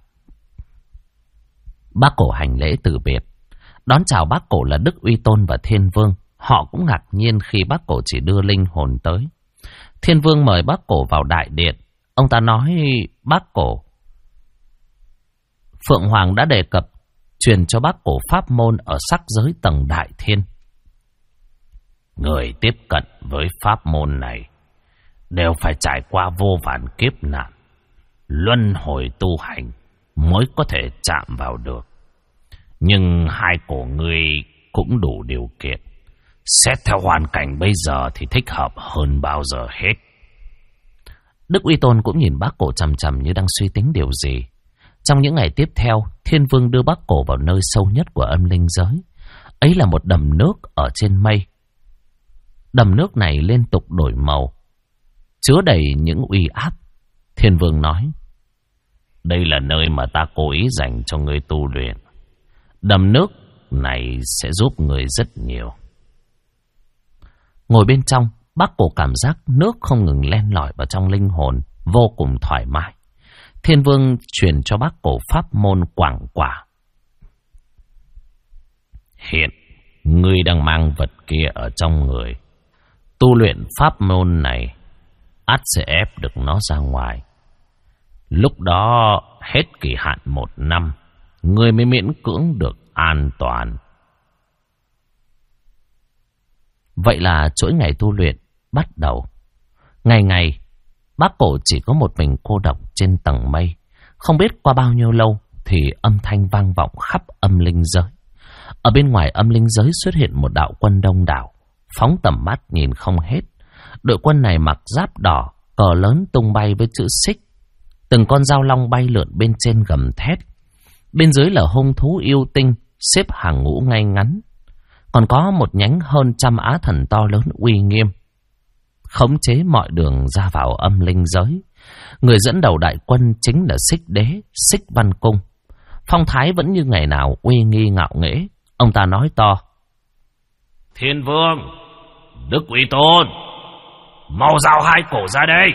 Bác Cổ hành lễ từ biệt. Đón chào bác Cổ là Đức Uy Tôn và Thiên Vương. Họ cũng ngạc nhiên khi bác Cổ chỉ đưa linh hồn tới. Thiên Vương mời bác Cổ vào đại điện. Ông ta nói bác Cổ, Phượng Hoàng đã đề cập truyền cho bác Cổ pháp môn ở sắc giới tầng đại thiên. Người tiếp cận với pháp môn này đều phải trải qua vô vàn kiếp nạn, luân hồi tu hành mới có thể chạm vào được. Nhưng hai cổ ngươi cũng đủ điều kiện. Xét theo hoàn cảnh bây giờ thì thích hợp hơn bao giờ hết. Đức Uy Tôn cũng nhìn bác Cổ chằm chằm như đang suy tính điều gì. Trong những ngày tiếp theo, Thiên Vương đưa bác Cổ vào nơi sâu nhất của âm linh giới. Ấy là một đầm nước ở trên mây. Đầm nước này liên tục đổi màu, chứa đầy những uy áp. Thiên Vương nói, đây là nơi mà ta cố ý dành cho người tu luyện. Đầm nước này sẽ giúp người rất nhiều. Ngồi bên trong, bác Cổ cảm giác nước không ngừng len lỏi vào trong linh hồn, vô cùng thoải mái. Thiên Vương truyền cho bác Cổ pháp môn quảng quả. Hiện, ngươi đang mang vật kia ở trong người. Tu luyện pháp môn này, ắt sẽ ép được nó ra ngoài. Lúc đó, hết kỳ hạn 1 năm, ngươi mới miễn cưỡng được an toàn. Vậy là chuỗi ngày tu luyện bắt đầu. Ngày ngày, bác Cổ chỉ có một mình cô độc trên tầng mây. Không biết qua bao nhiêu lâu thì âm thanh vang vọng khắp âm linh giới. Ở bên ngoài âm linh giới xuất hiện một đạo quân đông đảo, phóng tầm mắt nhìn không hết. Đội quân này mặc giáp đỏ, cờ lớn tung bay với chữ xích. Từng con dao long bay lượn bên trên gầm thét. Bên dưới là hung thú yêu tinh xếp hàng ngũ ngay ngắn. Còn có một nhánh hơn 100 á thần to lớn uy nghiêm, khống chế mọi đường ra vào âm linh giới. Người dẫn đầu đại quân chính là Xích Đế, Xích Văn Cung. Phong thái vẫn như ngày nào uy nghi ngạo nghễ. Ông ta nói to: Thiên Vương, Đức Uy Tôn, mau giao hai cổ ra đây.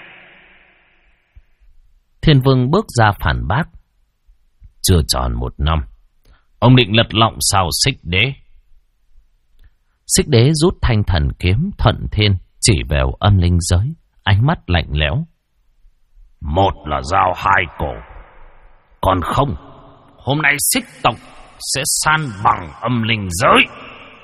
Thiên Vương bước ra phản bác: Chưa tròn 1 năm, ông định lật lọng sao Xích Đế? Xích Đế rút thanh thần kiếm thuận thiên chỉ vào âm linh giới, ánh mắt lạnh lẽo: Một là giao hai cổ, còn không, hôm nay Xích tộc sẽ san bằng âm linh giới.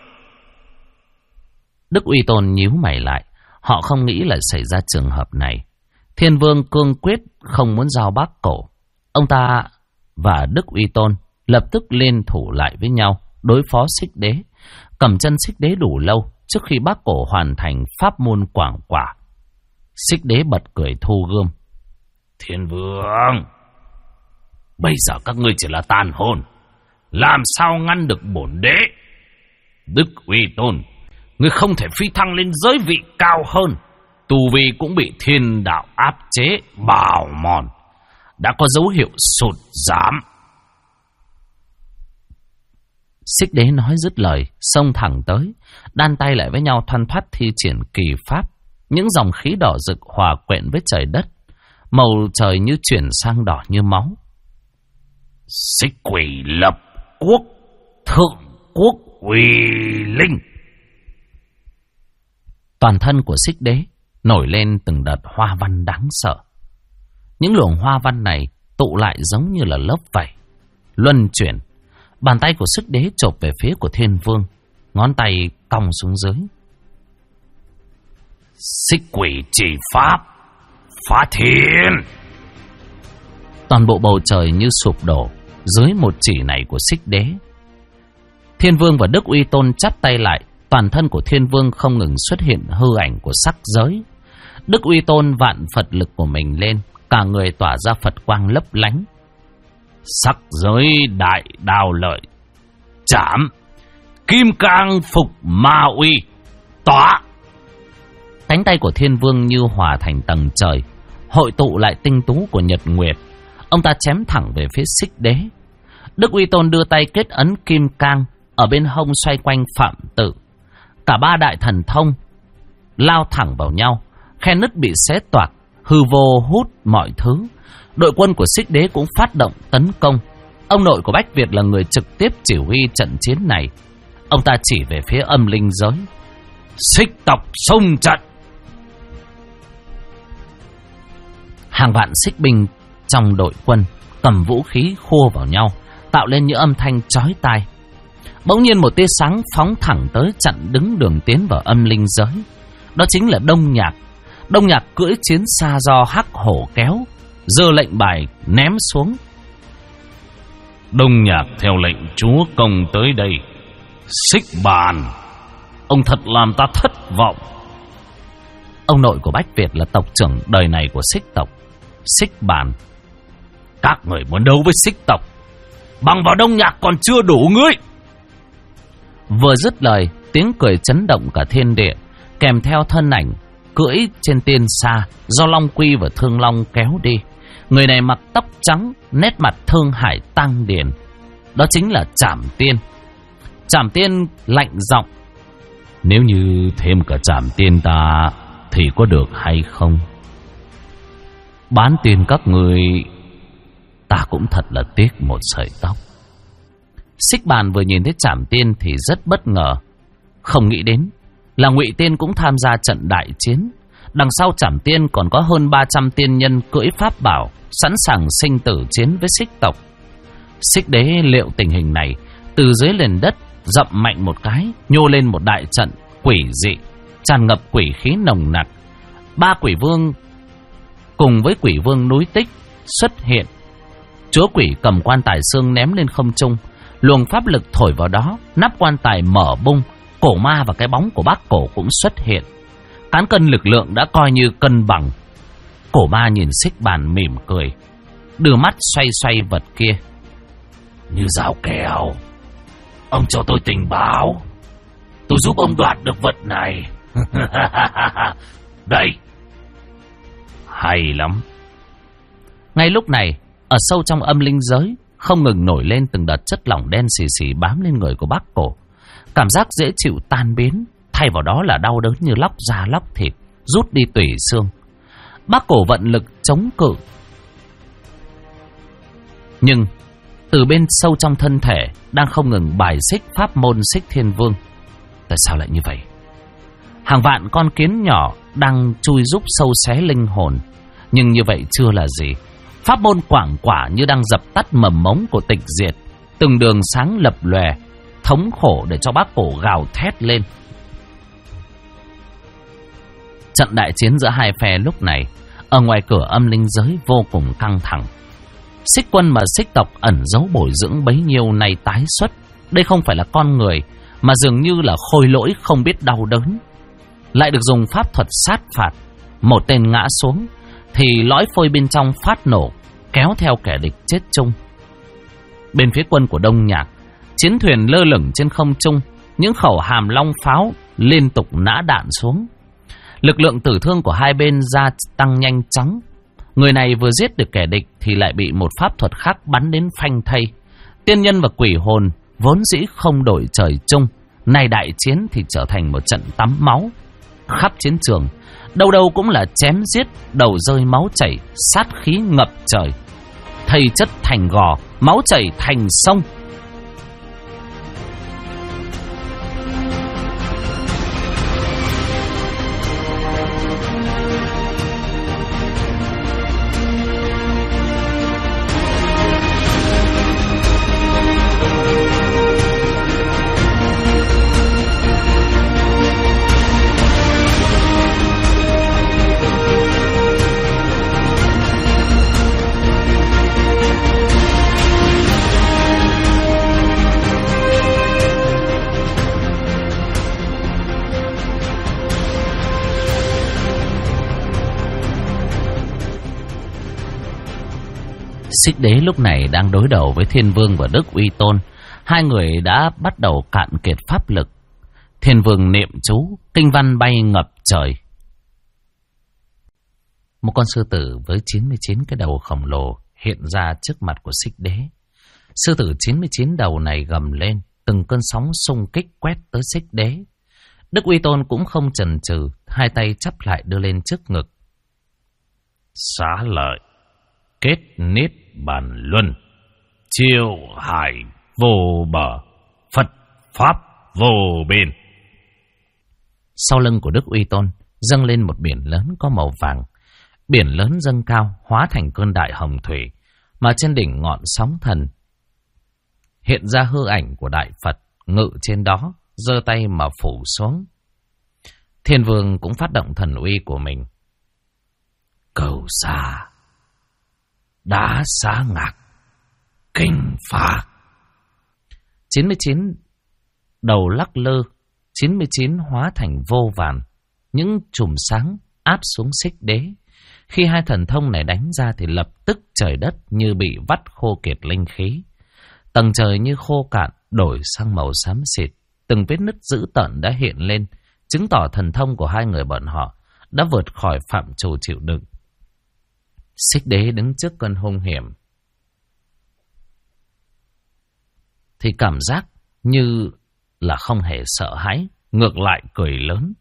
Đức Uy Tôn nhíu mày lại. Họ không nghĩ lại xảy ra trường hợp này. Thiên Vương cương quyết không muốn giao bác cổ. Ông ta và Đức Uy Tôn lập tức liên thủ lại với nhau đối phó Xích Đế, cầm chân Xích Đế đủ lâu trước khi bác cổ hoàn thành pháp môn quảng quả. Xích Đế bật cười thu gươm: Thiên Vương, bây giờ các ngươi chỉ là tàn hồn, làm sao ngăn được bổn đế? Đức Uy Tôn, ngươi không thể phi thăng lên giới vị cao hơn, tu vi cũng bị thiên đạo áp chế bào mòn, đã có dấu hiệu sụt giảm. Xích Đế nói dứt lời, xông thẳng tới, đan tay lại với nhau thoăn thoắt thi triển kỳ pháp. Những dòng khí đỏ rực hòa quyện với trời đất, màu trời như chuyển sang đỏ như máu. Xích quỷ lập quốc, thượng quốc uy linh. Toàn thân của Xích Đế nổi lên từng đợt hoa văn đáng sợ. Những luồng hoa văn này tụ lại giống như là lớp vảy luân chuyển. Bàn tay của Xích Đế chộp về phía của Thiên Vương, ngón tay cong xuống dưới. Xích quỷ chỉ pháp, phá thiên. Toàn bộ bầu trời như sụp đổ dưới một chỉ này của Xích Đế. Thiên Vương và Đức Uy Tôn chắp tay lại. Toàn thân của Thiên Vương không ngừng xuất hiện hư ảnh của sắc giới. Đức Uy Tôn vạn Phật lực của mình lên, cả người tỏa ra Phật quang lấp lánh. Sắc giới đại đao lợi, chảm kim cang phục ma uy, tỏa. Cánh tay của Thiên Vương như hòa thành tầng trời, hội tụ lại tinh tú của nhật nguyệt. Ông ta chém thẳng về phía Xích Đế. Đức Uy Tôn đưa tay kết ấn kim cang ở bên hông xoay quanh phạm tự. Cả ba đại thần thông lao thẳng vào nhau, khe nứt bị xé toạc, hư vô hút mọi thứ. Đội quân của Xích Đế cũng phát động tấn công. Ông nội của Bách Việt là người trực tiếp chỉ huy trận chiến này. Ông ta chỉ về phía âm linh giới: Xích tộc xông trận. Hàng vạn xích binh trong đội quân cầm vũ khí khua vào nhau, tạo lên những âm thanh chói tai. Bỗng nhiên một tia sáng phóng thẳng tới chặn đứng đường tiến vào âm linh giới. Đó chính là Đông Nhạc. Đông Nhạc cưỡi chiến xa do Hắc Hổ kéo, giơ lệnh bài ném xuống. Đông Nhạc theo lệnh chúa công tới đây. Xích Bàn, ông thật làm ta thất vọng. Ông nội của Bách Việt là tộc trưởng đời này của Xích tộc. Xích Bàn: Các người muốn đấu với Xích tộc, bằng vào Đông Nhạc còn chưa đủ ngươi. Vừa dứt lời, tiếng cười chấn động cả thiên địa, kèm theo thân ảnh cưỡi trên tiên xa do Long Quy và Thương Long kéo đi. Người này mặc tóc trắng, nét mặt thương hải tăng điền. Đó chính là Trảm Tiên. Trảm Tiên lạnh giọng: Nếu như thêm cả Trảm Tiên ta thì có được hay không? Bán tiền các người, ta cũng thật là tiếc một sợi tóc. Xích Bàn vừa nhìn thấy Trảm Tiên thì rất bất ngờ, không nghĩ đến là Ngụy Tiên cũng tham gia trận đại chiến. Đằng sau Trảm Tiên còn có hơn 300 tiên nhân cưỡi pháp bảo, sẵn sàng sinh tử chiến với Xích tộc. Xích Đế liệu tình hình này, từ dưới nền đất dậm mạnh một cái, nhô lên một đại trận quỷ dị, tràn ngập quỷ khí nồng nặc. 3 quỷ vương cùng với quỷ vương núi Tích xuất hiện. Chúa quỷ cầm quan tài xương ném lên không trung, luồng pháp lực thổi vào đó, nắp quan tài mở bung. Cổ ma và cái bóng của bác cổ cũng xuất hiện. Cán cân lực lượng đã coi như cân bằng, Cổ ma nhìn xích bàn mỉm cười, đưa mắt xoay xoay vật kia. Như dao kèo, ông cho tôi tình báo, tôi giúp ông đoạt được vật này. Đây, hay lắm. Ngay lúc này, ở sâu trong âm linh giới, không ngừng nổi lên từng đợt chất lỏng đen xì xì bám lên người của bác cổ. Cảm giác dễ chịu tan biến, thay vào đó là đau đớn như lóc da lóc thịt, rút đi tủy xương. Bác cổ vận lực chống cự, nhưng từ bên sâu trong thân thể đang không ngừng bài xích pháp môn Xích Thiên Vương. Tại sao lại như vậy? Hàng vạn con kiến nhỏ đang chui giúp sâu xé linh hồn, nhưng như vậy chưa là gì. Pháp môn quảng quả như đang dập tắt mầm mống của tịch diệt, từng đường sáng lập lòe, thống khổ để cho bác cổ gào thét lên. Trận đại chiến giữa hai phe lúc này ở ngoài cửa âm linh giới vô cùng căng thẳng. Xích quân mà xích tộc ẩn giấu bồi dưỡng bấy nhiêu nay tái xuất. Đây không phải là con người, mà dường như là khôi lỗi không biết đau đớn, lại được dùng pháp thuật sát phạt. Một tên ngã xuống thì lõi phôi bên trong phát nổ, kéo theo kẻ địch chết chung. Bên phía quân của Đông Nhạc, chiến thuyền lơ lửng trên không trung, những khẩu hàm long pháo liên tục nã đạn xuống. Lực lượng tử thương của hai bên gia tăng nhanh chóng. Người này vừa giết được kẻ địch thì lại bị một pháp thuật khác bắn đến phanh thây. Tiên nhân và quỷ hồn vốn dĩ không đổi trời chung, nay đại chiến thì trở thành một trận tắm máu. Khắp chiến trường, đâu đâu cũng là chém giết, đầu rơi máu chảy, sát khí ngập trời. Thây chất thành gò, máu chảy thành sông. Xích Đế lúc này đang đối đầu với Thiên Vương và Đức Uy Tôn. Hai người đã bắt đầu cạn kiệt pháp lực. Thiên Vương niệm chú, kinh văn bay ngập trời. Một con sư tử với 99 cái đầu khổng lồ hiện ra trước mặt của Xích Đế. Sư tử 99 đầu này gầm lên, từng cơn sóng xung kích quét tới Xích Đế. Đức Uy Tôn cũng không chần chừ, hai tay chắp lại đưa lên trước ngực. Xá lợi, kết niết bàn luân, chiêu hải vô bờ, Phật pháp vô biên. Sau lưng của Đức Uy Tôn dâng lên một biển lớn có màu vàng. Biển lớn dâng cao hóa thành cơn đại hồng thủy, mà trên đỉnh ngọn sóng thần hiện ra hư ảnh của Đại Phật ngự trên đó, giơ tay mà phủ xuống. Thiên Vương cũng phát động thần uy của mình. Cầu xa, đá xá ngạc, kinh phá. 99 đầu lắc lư, 99 hóa thành vô vàn, những chùm sáng áp xuống Xích Đế. Khi hai thần thông này đánh ra thì lập tức trời đất như bị vắt khô kiệt linh khí. Tầng trời như khô cạn, đổi sang màu xám xịt. Từng vết nứt dữ tợn đã hiện lên, chứng tỏ thần thông của hai người bọn họ đã vượt khỏi phạm trù chịu đựng. Xích Đế đứng trước cơn hung hiểm thì cảm giác như là không hề sợ hãi, ngược lại cười lớn.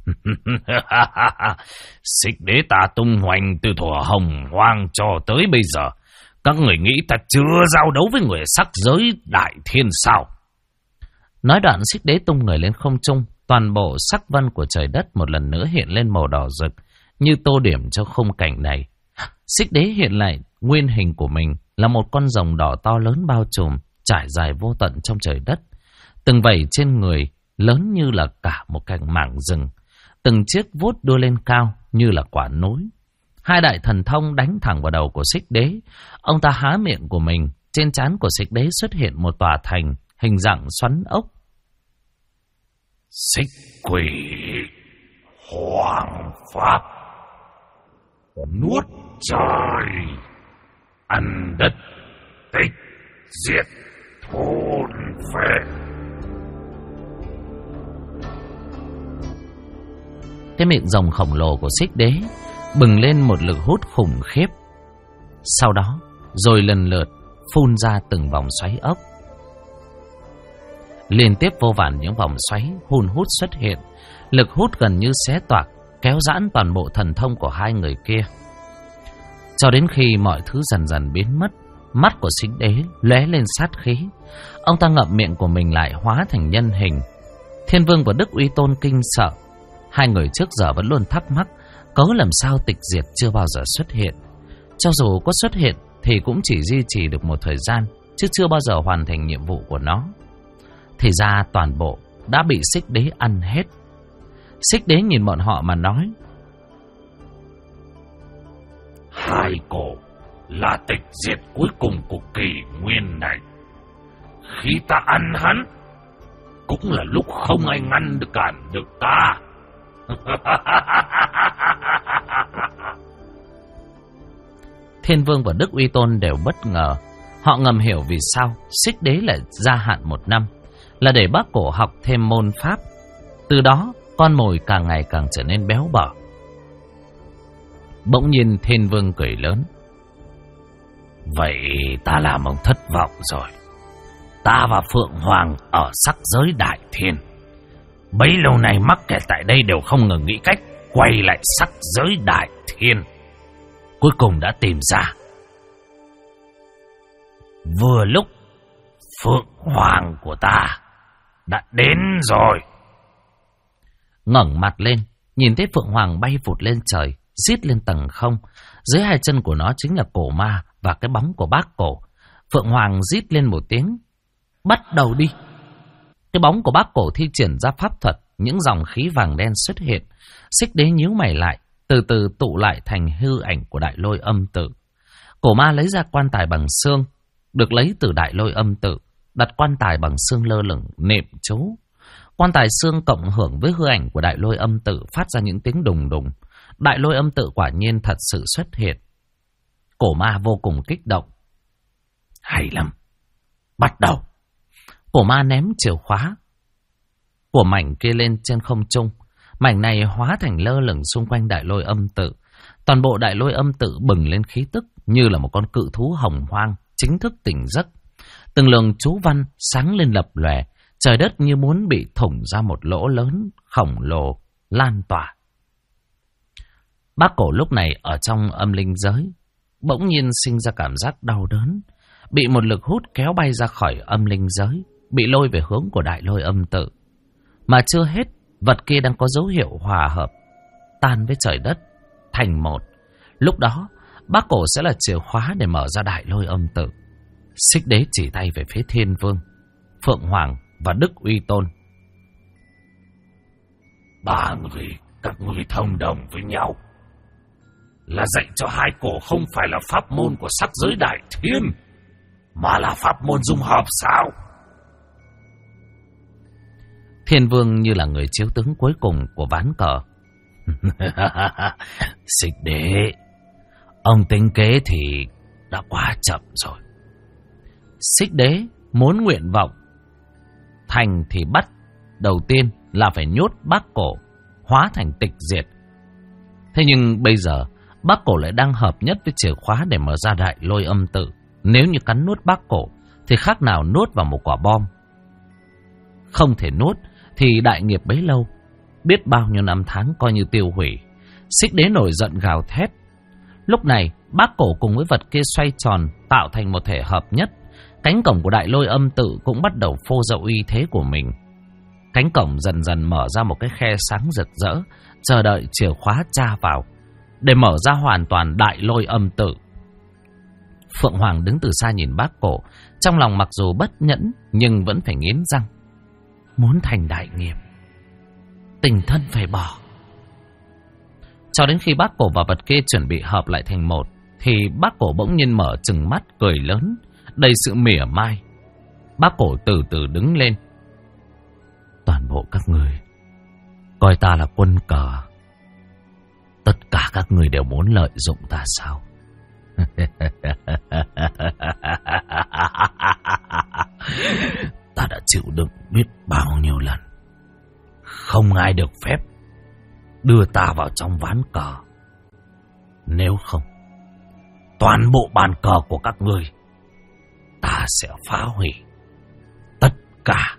Xích Đế ta tung hoành từ thuở hồng hoang cho tới bây giờ, các người nghĩ ta chưa giao đấu với người sắc giới đại thiên sao? Nói đoạn, Xích Đế tung người lên không trung, toàn bộ sắc vân của trời đất một lần nữa hiện lên màu đỏ rực, như tô điểm cho khung cảnh này. Xích Đế hiện lại nguyên hình của mình là một con rồng đỏ to lớn bao trùm, trải dài vô tận trong trời đất. Từng vảy trên người lớn như là cả một cánh mảng rừng, từng chiếc vuốt đưa lên cao như là quả núi. Hai đại thần thông đánh thẳng vào đầu của Xích Đế. Ông ta há miệng của mình, trên trán của Xích Đế xuất hiện một tòa thành hình dạng xoắn ốc. Xích quỷ hoàng pháp, nuốt trời, ăn đất, tịch diệt, thôn phệ. Cái miệng rồng khổng lồ của Xích Đế bừng lên một lực hút khủng khiếp. Sau đó rồi lần lượt phun ra từng vòng xoáy ốc. Liên tiếp vô vàn những vòng xoáy hun hút xuất hiện, lực hút gần như xé toạc, kéo giãn toàn bộ thần thông của hai người kia. Cho đến khi mọi thứ dần dần biến mất, mắt của Xích Đế lóe lên sát khí. Ông ta ngậm miệng của mình lại hóa thành nhân hình. Thiên Vương và Đức Uy Tôn kinh sợ. Hai người trước giờ vẫn luôn thắc mắc cớ làm sao tịch diệt chưa bao giờ xuất hiện. Cho dù có xuất hiện thì cũng chỉ duy trì được một thời gian, chứ chưa bao giờ hoàn thành nhiệm vụ của nó. Thì ra toàn bộ đã bị Xích Đế ăn hết. Xích Đế nhìn bọn họ mà nói: Hai cổ là tịch diệt cuối cùng của kỷ nguyên này. Khi ta ăn hắn, cũng là lúc không ai ngăn được cản được ta. Thiên Vương và Đức Uy Tôn đều bất ngờ. Họ ngầm hiểu vì sao Xích Đế lại gia hạn 1 năm, là để bác cổ học thêm môn pháp. Từ đó con mồi càng ngày càng trở nên béo bở. Bỗng nhiên Thiên Vương cười lớn: Vậy ta làm ông thất vọng rồi. Ta và Phượng Hoàng ở sắc giới Đại Thiên bấy lâu nay mắc kẹt tại đây đều không ngừng nghĩ cách quay lại sắc giới Đại Thiên. Cuối cùng đã tìm ra. Vừa lúc Phượng Hoàng của ta đã đến rồi. Ngẩng mặt lên, nhìn thấy Phượng Hoàng bay vụt lên trời, giết lên tầng không. Dưới hai chân của nó chính là cổ ma và cái bóng của bác cổ. Phượng Hoàng rít lên một tiếng: Bắt đầu đi. Cái bóng của bác cổ thi triển ra pháp thuật, những dòng khí vàng đen xuất hiện. Xích Đế nhíu mày lại, từ từ tụ lại thành hư ảnh của Đại Lôi Âm Tự. Cổ ma lấy ra quan tài bằng xương, được lấy từ Đại Lôi Âm Tự, đặt quan tài bằng xương lơ lửng, niệm chú. Quan tài xương cộng hưởng với hư ảnh của Đại Lôi Âm Tự phát ra những tiếng đùng đùng. Đại Lôi Âm Tự quả nhiên thật sự xuất hiện. Cổ ma vô cùng kích động. Hay lắm, bắt đầu. Cổ ma ném chìa khóa của mảnh kia lên trên không trung. Mảnh này hóa thành lơ lửng xung quanh Đại Lôi Âm Tự. Toàn bộ Đại Lôi Âm Tự bừng lên khí tức như là một con cự thú hồng hoang chính thức tỉnh giấc. Từng luồng chú văn sáng lên lập lòe, trời đất như muốn bị thủng ra một lỗ lớn khổng lồ lan tỏa. Bác cổ lúc này ở trong âm linh giới bỗng nhiên sinh ra cảm giác đau đớn, bị một lực hút kéo bay ra khỏi âm linh giới, bị lôi về hướng của Đại Lôi Âm Tự. Mà chưa hết, vật kia đang có dấu hiệu hòa hợp, tan với trời đất thành một. Lúc đó bác cổ sẽ là chìa khóa để mở ra Đại Lôi Âm Tự. Xích Đế chỉ tay về phía Thiên Vương, Phượng Hoàng và Đức Uy Tôn. Ba người các ngươi thông đồng với nhau là dạy cho hai cổ không phải là pháp môn của sắc giới Đại Thiên, mà là pháp môn dung hợp sao? Thiên Vương như là người chiếu tướng cuối cùng của ván cờ. Xích Đế, ông tính kế thì đã quá chậm rồi. Xích Đế muốn nguyện vọng thành thì bắt đầu tiên là phải nhốt bác cổ, hóa thành tịch diệt. Thế nhưng bây giờ bác cổ lại đang hợp nhất với chìa khóa để mở ra Đại Lôi Âm Tự. Nếu như cắn nuốt bác cổ thì khác nào nuốt vào một quả bom. Không thể nuốt thì đại nghiệp bấy lâu, biết bao nhiêu năm tháng coi như tiêu hủy. Xích Đế nổi giận gào thét. Lúc này bác cổ cùng với vật kia xoay tròn tạo thành một thể hợp nhất. Cánh cổng của Đại Lôi Âm Tự cũng bắt đầu phô ra uy thế của mình. Cánh cổng dần dần mở ra một cái khe sáng rực rỡ, chờ đợi chìa khóa tra vào để mở ra hoàn toàn Đại Lôi Âm Tự. Phượng Hoàng đứng từ xa nhìn bác cổ, trong lòng mặc dù bất nhẫn nhưng vẫn phải nghiến răng. Muốn thành đại nghiệp, tình thân phải bỏ. Cho đến khi bác cổ và vật kia chuẩn bị hợp lại thành một, thì bác cổ bỗng nhiên mở trừng mắt cười lớn, đầy sự mỉa mai. Bác cổ từ từ đứng lên. Toàn bộ các người coi ta là quân cờ, Tất cả các người đều muốn lợi dụng ta sao? Ta đã chịu đựng biết bao nhiêu lần. Không ai được phép đưa ta vào trong ván cờ. Nếu không, toàn bộ bàn cờ của các ngươi ta sẽ phá hủy tất cả.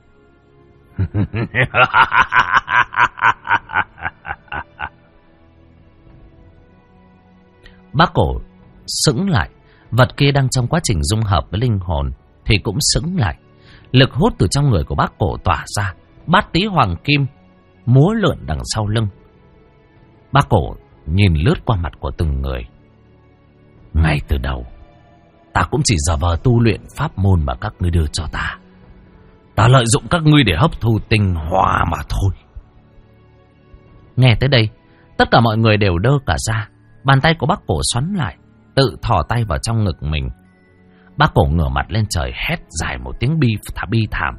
Bác Cổ sững lại. Vật kia đang trong quá trình dung hợp với linh hồn thì cũng sững lại. Lực hút từ trong người của bác Cổ tỏa ra. Bát tí hoàng kim múa lượn đằng sau lưng. Bác Cổ nhìn lướt qua mặt của từng người. Ngay từ đầu ta cũng chỉ giả vờ tu luyện pháp môn mà các ngươi đưa cho ta. Ta lợi dụng các ngươi để hấp thu tinh hoa mà thôi. Nghe tới đây, tất cả mọi người đều đơ cả ra. Bàn tay của bác Cổ xoắn lại, tự thò tay vào trong ngực mình. Bác Cổ ngửa mặt lên trời hét dài một tiếng bi thảm.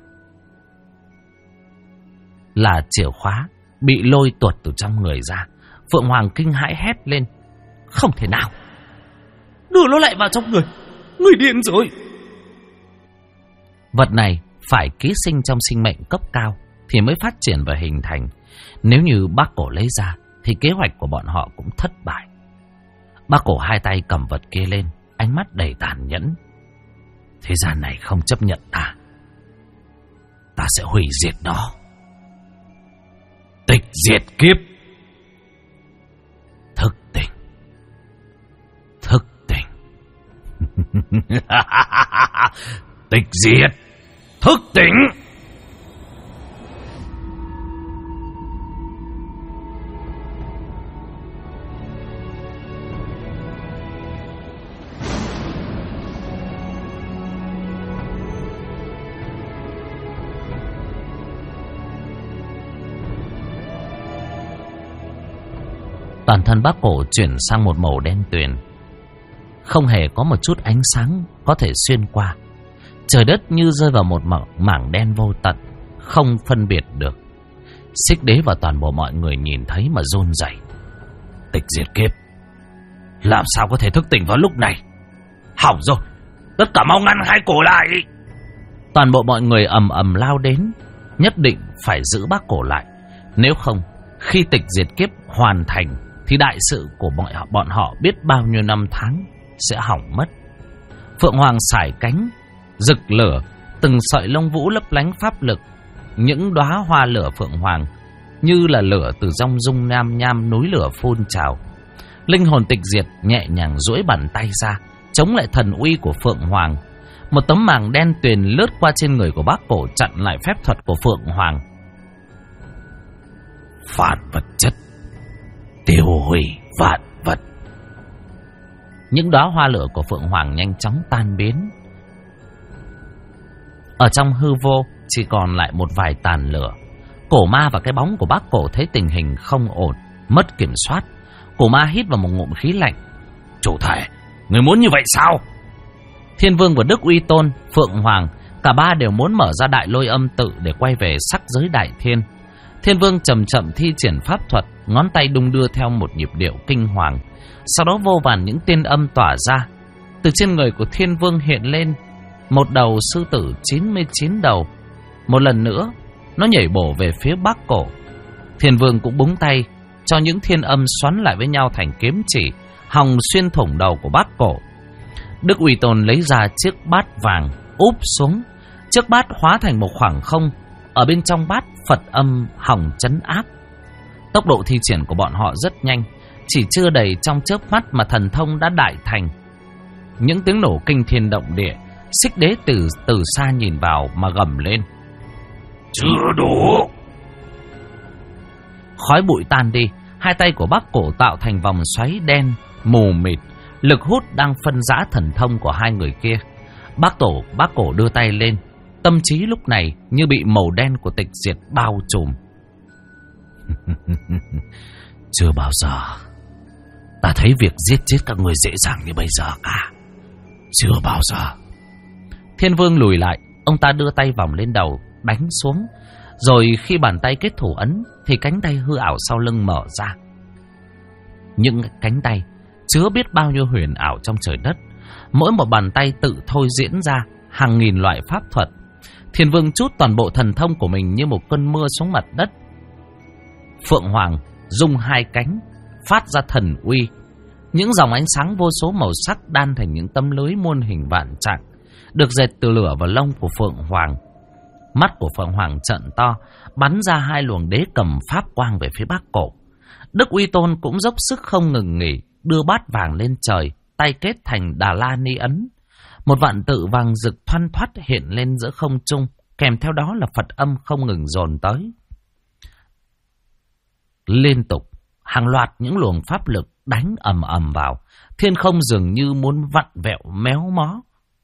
Là chìa khóa bị lôi tuột từ trong người ra. Phượng Hoàng kinh hãi hét lên. Không thể nào, đưa nó lại vào trong người. Người điên rồi. Vật này phải ký sinh trong sinh mệnh cấp cao thì mới phát triển và hình thành. Nếu như bác Cổ lấy ra thì kế hoạch của bọn họ cũng thất bại. Bác Cổ hai tay cầm vật kia lên, ánh mắt đầy tàn nhẫn. Thế gian này không chấp nhận ta, ta sẽ hủy diệt nó. Tịch diệt kiếp. Thức tỉnh. Thức tỉnh. Tịch diệt. Thức tỉnh. Toàn thân bác Cổ chuyển sang một màu đen tuyền, không hề có một chút ánh sáng có thể xuyên qua. Trời đất như rơi vào một mảng đen vô tận, không phân biệt được. Xích Đế và toàn bộ mọi người nhìn thấy mà run rẩy. Tịch diệt kiếp, làm sao có thể thức tỉnh vào lúc này? Hỏng rồi, tất cả mau ngăn hai cổ lại. Toàn bộ mọi người ầm ầm lao đến, nhất định phải giữ bác Cổ lại. Nếu không, khi tịch diệt kiếp hoàn thành thì đại sự của bọn họ biết bao nhiêu năm tháng sẽ hỏng mất. Phượng Hoàng sải cánh, rực lửa, từng sợi lông vũ lấp lánh pháp lực. Những đóa hoa lửa Phượng Hoàng như là lửa từ dòng dung nham nham núi lửa phun trào. Linh hồn tịch diệt nhẹ nhàng duỗi bàn tay ra, chống lại thần uy của Phượng Hoàng. Một tấm màng đen tuyền lướt qua trên người của bác Cổ, chặn lại phép thuật của Phượng Hoàng. Phản vật chất, tiêu hủy vạn vật. Những đóa hoa lửa của Phượng Hoàng nhanh chóng tan biến. Ở trong hư vô chỉ còn lại một vài tàn lửa. Cổ ma và cái bóng của bác Cổ thấy tình hình không ổn, mất kiểm soát. Cổ ma hít vào một ngụm khí lạnh. Chủ thể, người muốn như vậy sao? Thiên Vương và Đức Uy Tôn, Phượng Hoàng, cả ba đều muốn mở ra đại lôi âm tự để quay về sắc giới đại thiên. Thiên Vương chậm chậm thi triển pháp thuật, ngón tay đung đưa theo một nhịp điệu kinh hoàng. Sau đó vô vàn những tiên âm tỏa ra. Từ trên người của Thiên Vương hiện lên một đầu sư tử 99 đầu. Một lần nữa, nó nhảy bổ về phía bác Cổ. Thiên Vương cũng búng tay, cho những thiên âm xoắn lại với nhau thành kiếm chỉ, hòng xuyên thủng đầu của bác Cổ. Đức Uy Tôn lấy ra chiếc bát vàng, úp xuống. Chiếc bát hóa thành một khoảng không. Ở bên trong bát, Phật âm hòng trấn áp. Tốc độ thi triển của bọn họ rất nhanh, chỉ chưa đầy trong chớp mắt mà thần thông đã đại thành. Những tiếng nổ kinh thiên động địa. Xích Đế từ xa nhìn vào mà gầm lên. Chưa đủ. Khói bụi tan đi, hai tay của bác Cổ tạo thành vòng xoáy đen mù mịt. Lực hút đang phân rã thần thông của hai người kia. Bác Cổ đưa tay lên, tâm trí lúc này như bị màu đen của tịch diệt bao trùm. Chưa bao giờ ta thấy việc giết chết các người dễ dàng như bây giờ cả. Chưa bao giờ. Thiên Vương lùi lại, ông ta đưa tay vòng lên đầu, đánh xuống. Rồi khi bàn tay kết thủ ấn thì cánh tay hư ảo sau lưng mở ra. những cánh tay chứa biết bao nhiêu huyền ảo trong trời đất. Mỗi một bàn tay tự thôi diễn ra hàng nghìn loại pháp thuật. Thiên Vương trút toàn bộ thần thông của mình như một cơn mưa xuống mặt đất. Phượng Hoàng rung hai cánh, phát ra thần uy. Những dòng ánh sáng vô số màu sắc đan thành những tấm lưới muôn hình vạn trạng, được dệt từ lửa và lông của Phượng Hoàng. Mắt của Phượng Hoàng trợn to, bắn ra hai luồng đế cầm pháp quang về phía Bắc Cổ. Đức Uy Tôn cũng dốc sức không ngừng nghỉ, đưa bát vàng lên trời, tay kết thành Đà La Ni ấn. Một vạn tự vàng rực thoăn thoắt hiện lên giữa không trung, kèm theo đó là Phật âm không ngừng dồn tới. Liên tục, hàng loạt những luồng pháp lực đánh ầm ầm vào, thiên không dường như muốn vặn vẹo méo mó.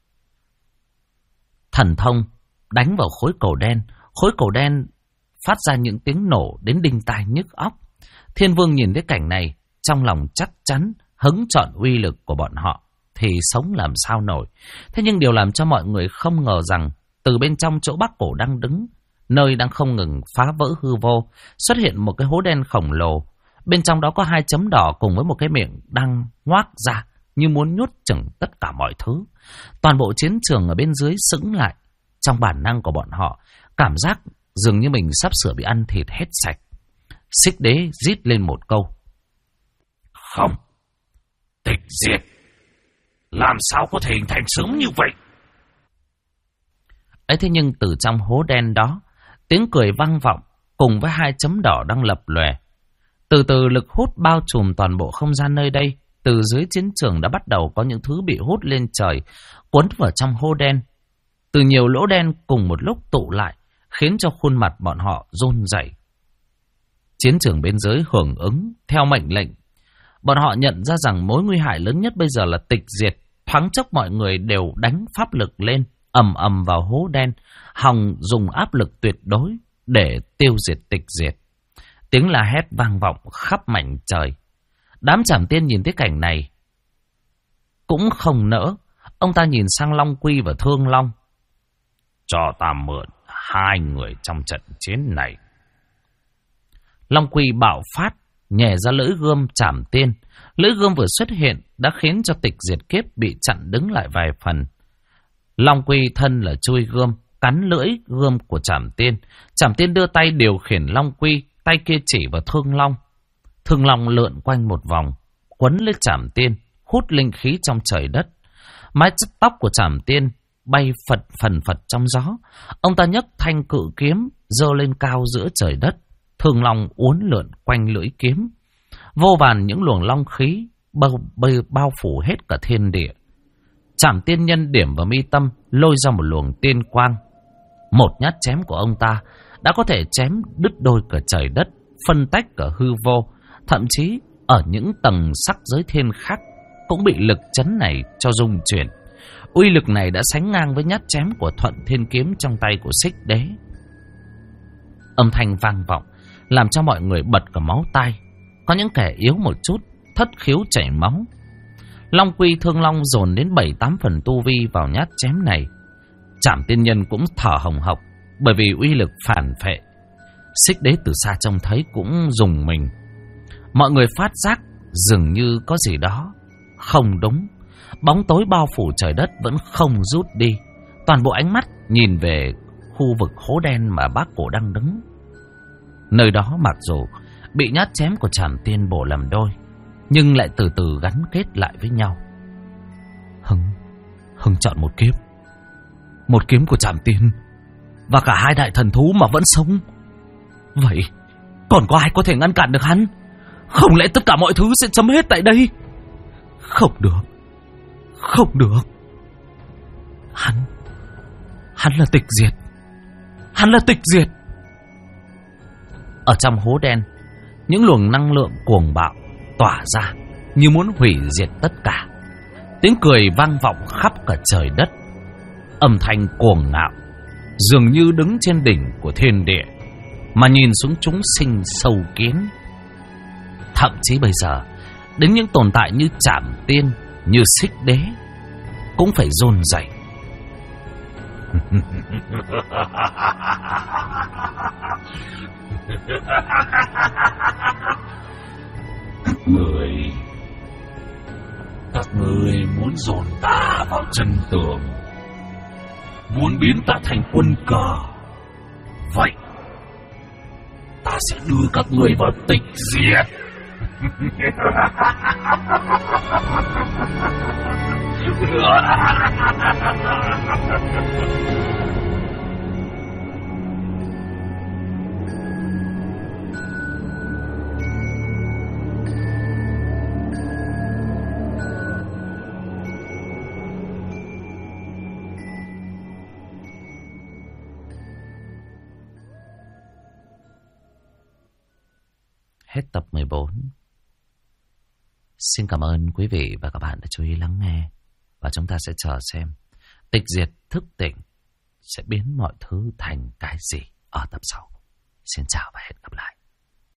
Thần thông đánh vào khối cầu đen phát ra những tiếng nổ đến đinh tai nhức óc. Thiên Vương nhìn thấy cảnh này, trong lòng chắc chắn hứng trọn uy lực của bọn họ thì sống làm sao nổi. Thế nhưng điều làm cho mọi người không ngờ rằng từ bên trong chỗ Bắc Cổ đang đứng, nơi đang không ngừng phá vỡ hư vô, xuất hiện một cái hố đen khổng lồ. Bên trong đó có hai chấm đỏ cùng với một cái miệng đang ngoác ra như muốn nuốt chửng tất cả mọi thứ. Toàn bộ chiến trường ở bên dưới sững lại. Trong bản năng của bọn họ, cảm giác dường như mình sắp sửa bị ăn thịt hết sạch. Xích Đế rít lên một câu: Không, tịch diệt. Làm sao có thể hình thành sớm như vậy? Ấy thế nhưng từ trong hố đen đó, tiếng cười vang vọng cùng với hai chấm đỏ đang lập lòe. Từ từ lực hút bao trùm toàn bộ không gian nơi đây. Từ dưới chiến trường đã bắt đầu có những thứ bị hút lên trời, cuốn vào trong hố đen. Từ nhiều lỗ đen cùng một lúc tụ lại, khiến cho khuôn mặt bọn họ run rẩy. Chiến trường bên dưới hưởng ứng theo mệnh lệnh. Bọn họ nhận ra rằng mối nguy hại lớn nhất bây giờ là tịch diệt. Thoáng chốc mọi người đều đánh pháp lực lên, ầm ầm vào hố đen, hòng dùng áp lực tuyệt đối để tiêu diệt tịch diệt. Tiếng la hét vang vọng khắp mảnh trời. Đám Trảm Tiên nhìn thấy cảnh này cũng không nỡ. Ông ta nhìn sang Long Quy và Thương Long: Cho ta mượn hai người trong trận chiến này. Long Quy bạo phát, nhè ra lưỡi gươm Trảm Tiên. Lưỡi gươm vừa xuất hiện đã khiến cho tịch diệt kiếp bị chặn đứng lại vài phần. Long Quy thân là chui gươm, cắn lưỡi gươm của Trảm Tiên. Trảm Tiên đưa tay điều khiển Long Quy, tay kia chỉ vào Thương Long. Thương Long lượn quanh một vòng, quấn lấy Trảm Tiên, hút linh khí trong trời đất. Mái tóc của Trảm Tiên bay phần phật trong gió. Ông ta nhấc thanh cự kiếm giơ lên cao giữa trời đất. Thương Long uốn lượn quanh lưỡi kiếm. Vô vàn những luồng long khí bao phủ hết cả thiên địa. Trảm Tiên nhân điểm vào mi tâm, lôi ra một luồng tiên quang. Một nhát chém của ông ta đã có thể chém đứt đôi cả trời đất, phân tách cả hư vô. Thậm chí ở những tầng sắc giới thiên khác cũng bị lực chấn này cho rung chuyển. Uy lực này đã sánh ngang với nhát chém của Thuận Thiên Kiếm trong tay của Xích Đế. Âm thanh vang vọng làm cho mọi người bật cả máu tai. Có những kẻ yếu một chút, thất khiếu chảy máu. Long Quy Thương Long dồn đến 7-8 phần tu vi vào nhát chém này. Trảm Tiên nhân cũng thở hồng hộc bởi vì uy lực phản phệ. Xích Đế từ xa trông thấy cũng rùng mình. Mọi người phát giác dường như có gì đó không đúng. Bóng tối bao phủ trời đất vẫn không rút đi. Toàn bộ ánh mắt nhìn về khu vực hố đen mà Bác Cổ đang đứng. Nơi đó mặc dù bị nhát chém của Trảm Tiên bổ làm đôi, nhưng lại từ từ gắn kết lại với nhau. Hưng chọn một kiếm. Một kiếm của Trảm Tiên và cả hai đại thần thú mà vẫn sống. Vậy còn có ai có thể ngăn cản được hắn? Không lẽ tất cả mọi thứ sẽ chấm hết tại đây? Không được. Không được. Hắn là tịch diệt. Hắn là tịch diệt. Ở trong hố đen, những luồng năng lượng cuồng bạo tỏa ra như muốn hủy diệt tất cả. Tiếng cười vang vọng khắp cả trời đất. Âm thanh cuồng ngạo dường như đứng trên đỉnh của thiên địa mà nhìn xuống chúng sinh sâu kiến. Thậm chí bây giờ đến những tồn tại như Trảm Tiên, như Xích Đế cũng phải run rẩy. Các người muốn dồn ta vào chân tường, muốn biến ta thành quân cờ. Vậy ta sẽ đưa các người vào tịch diệt. Hết tập 14. Xin cảm ơn quý vị và các bạn đã chú ý lắng nghe. Và chúng ta sẽ chờ xem tịch diệt thức tỉnh sẽ biến mọi thứ thành cái gì ở tập sau. Xin chào và hẹn gặp lại.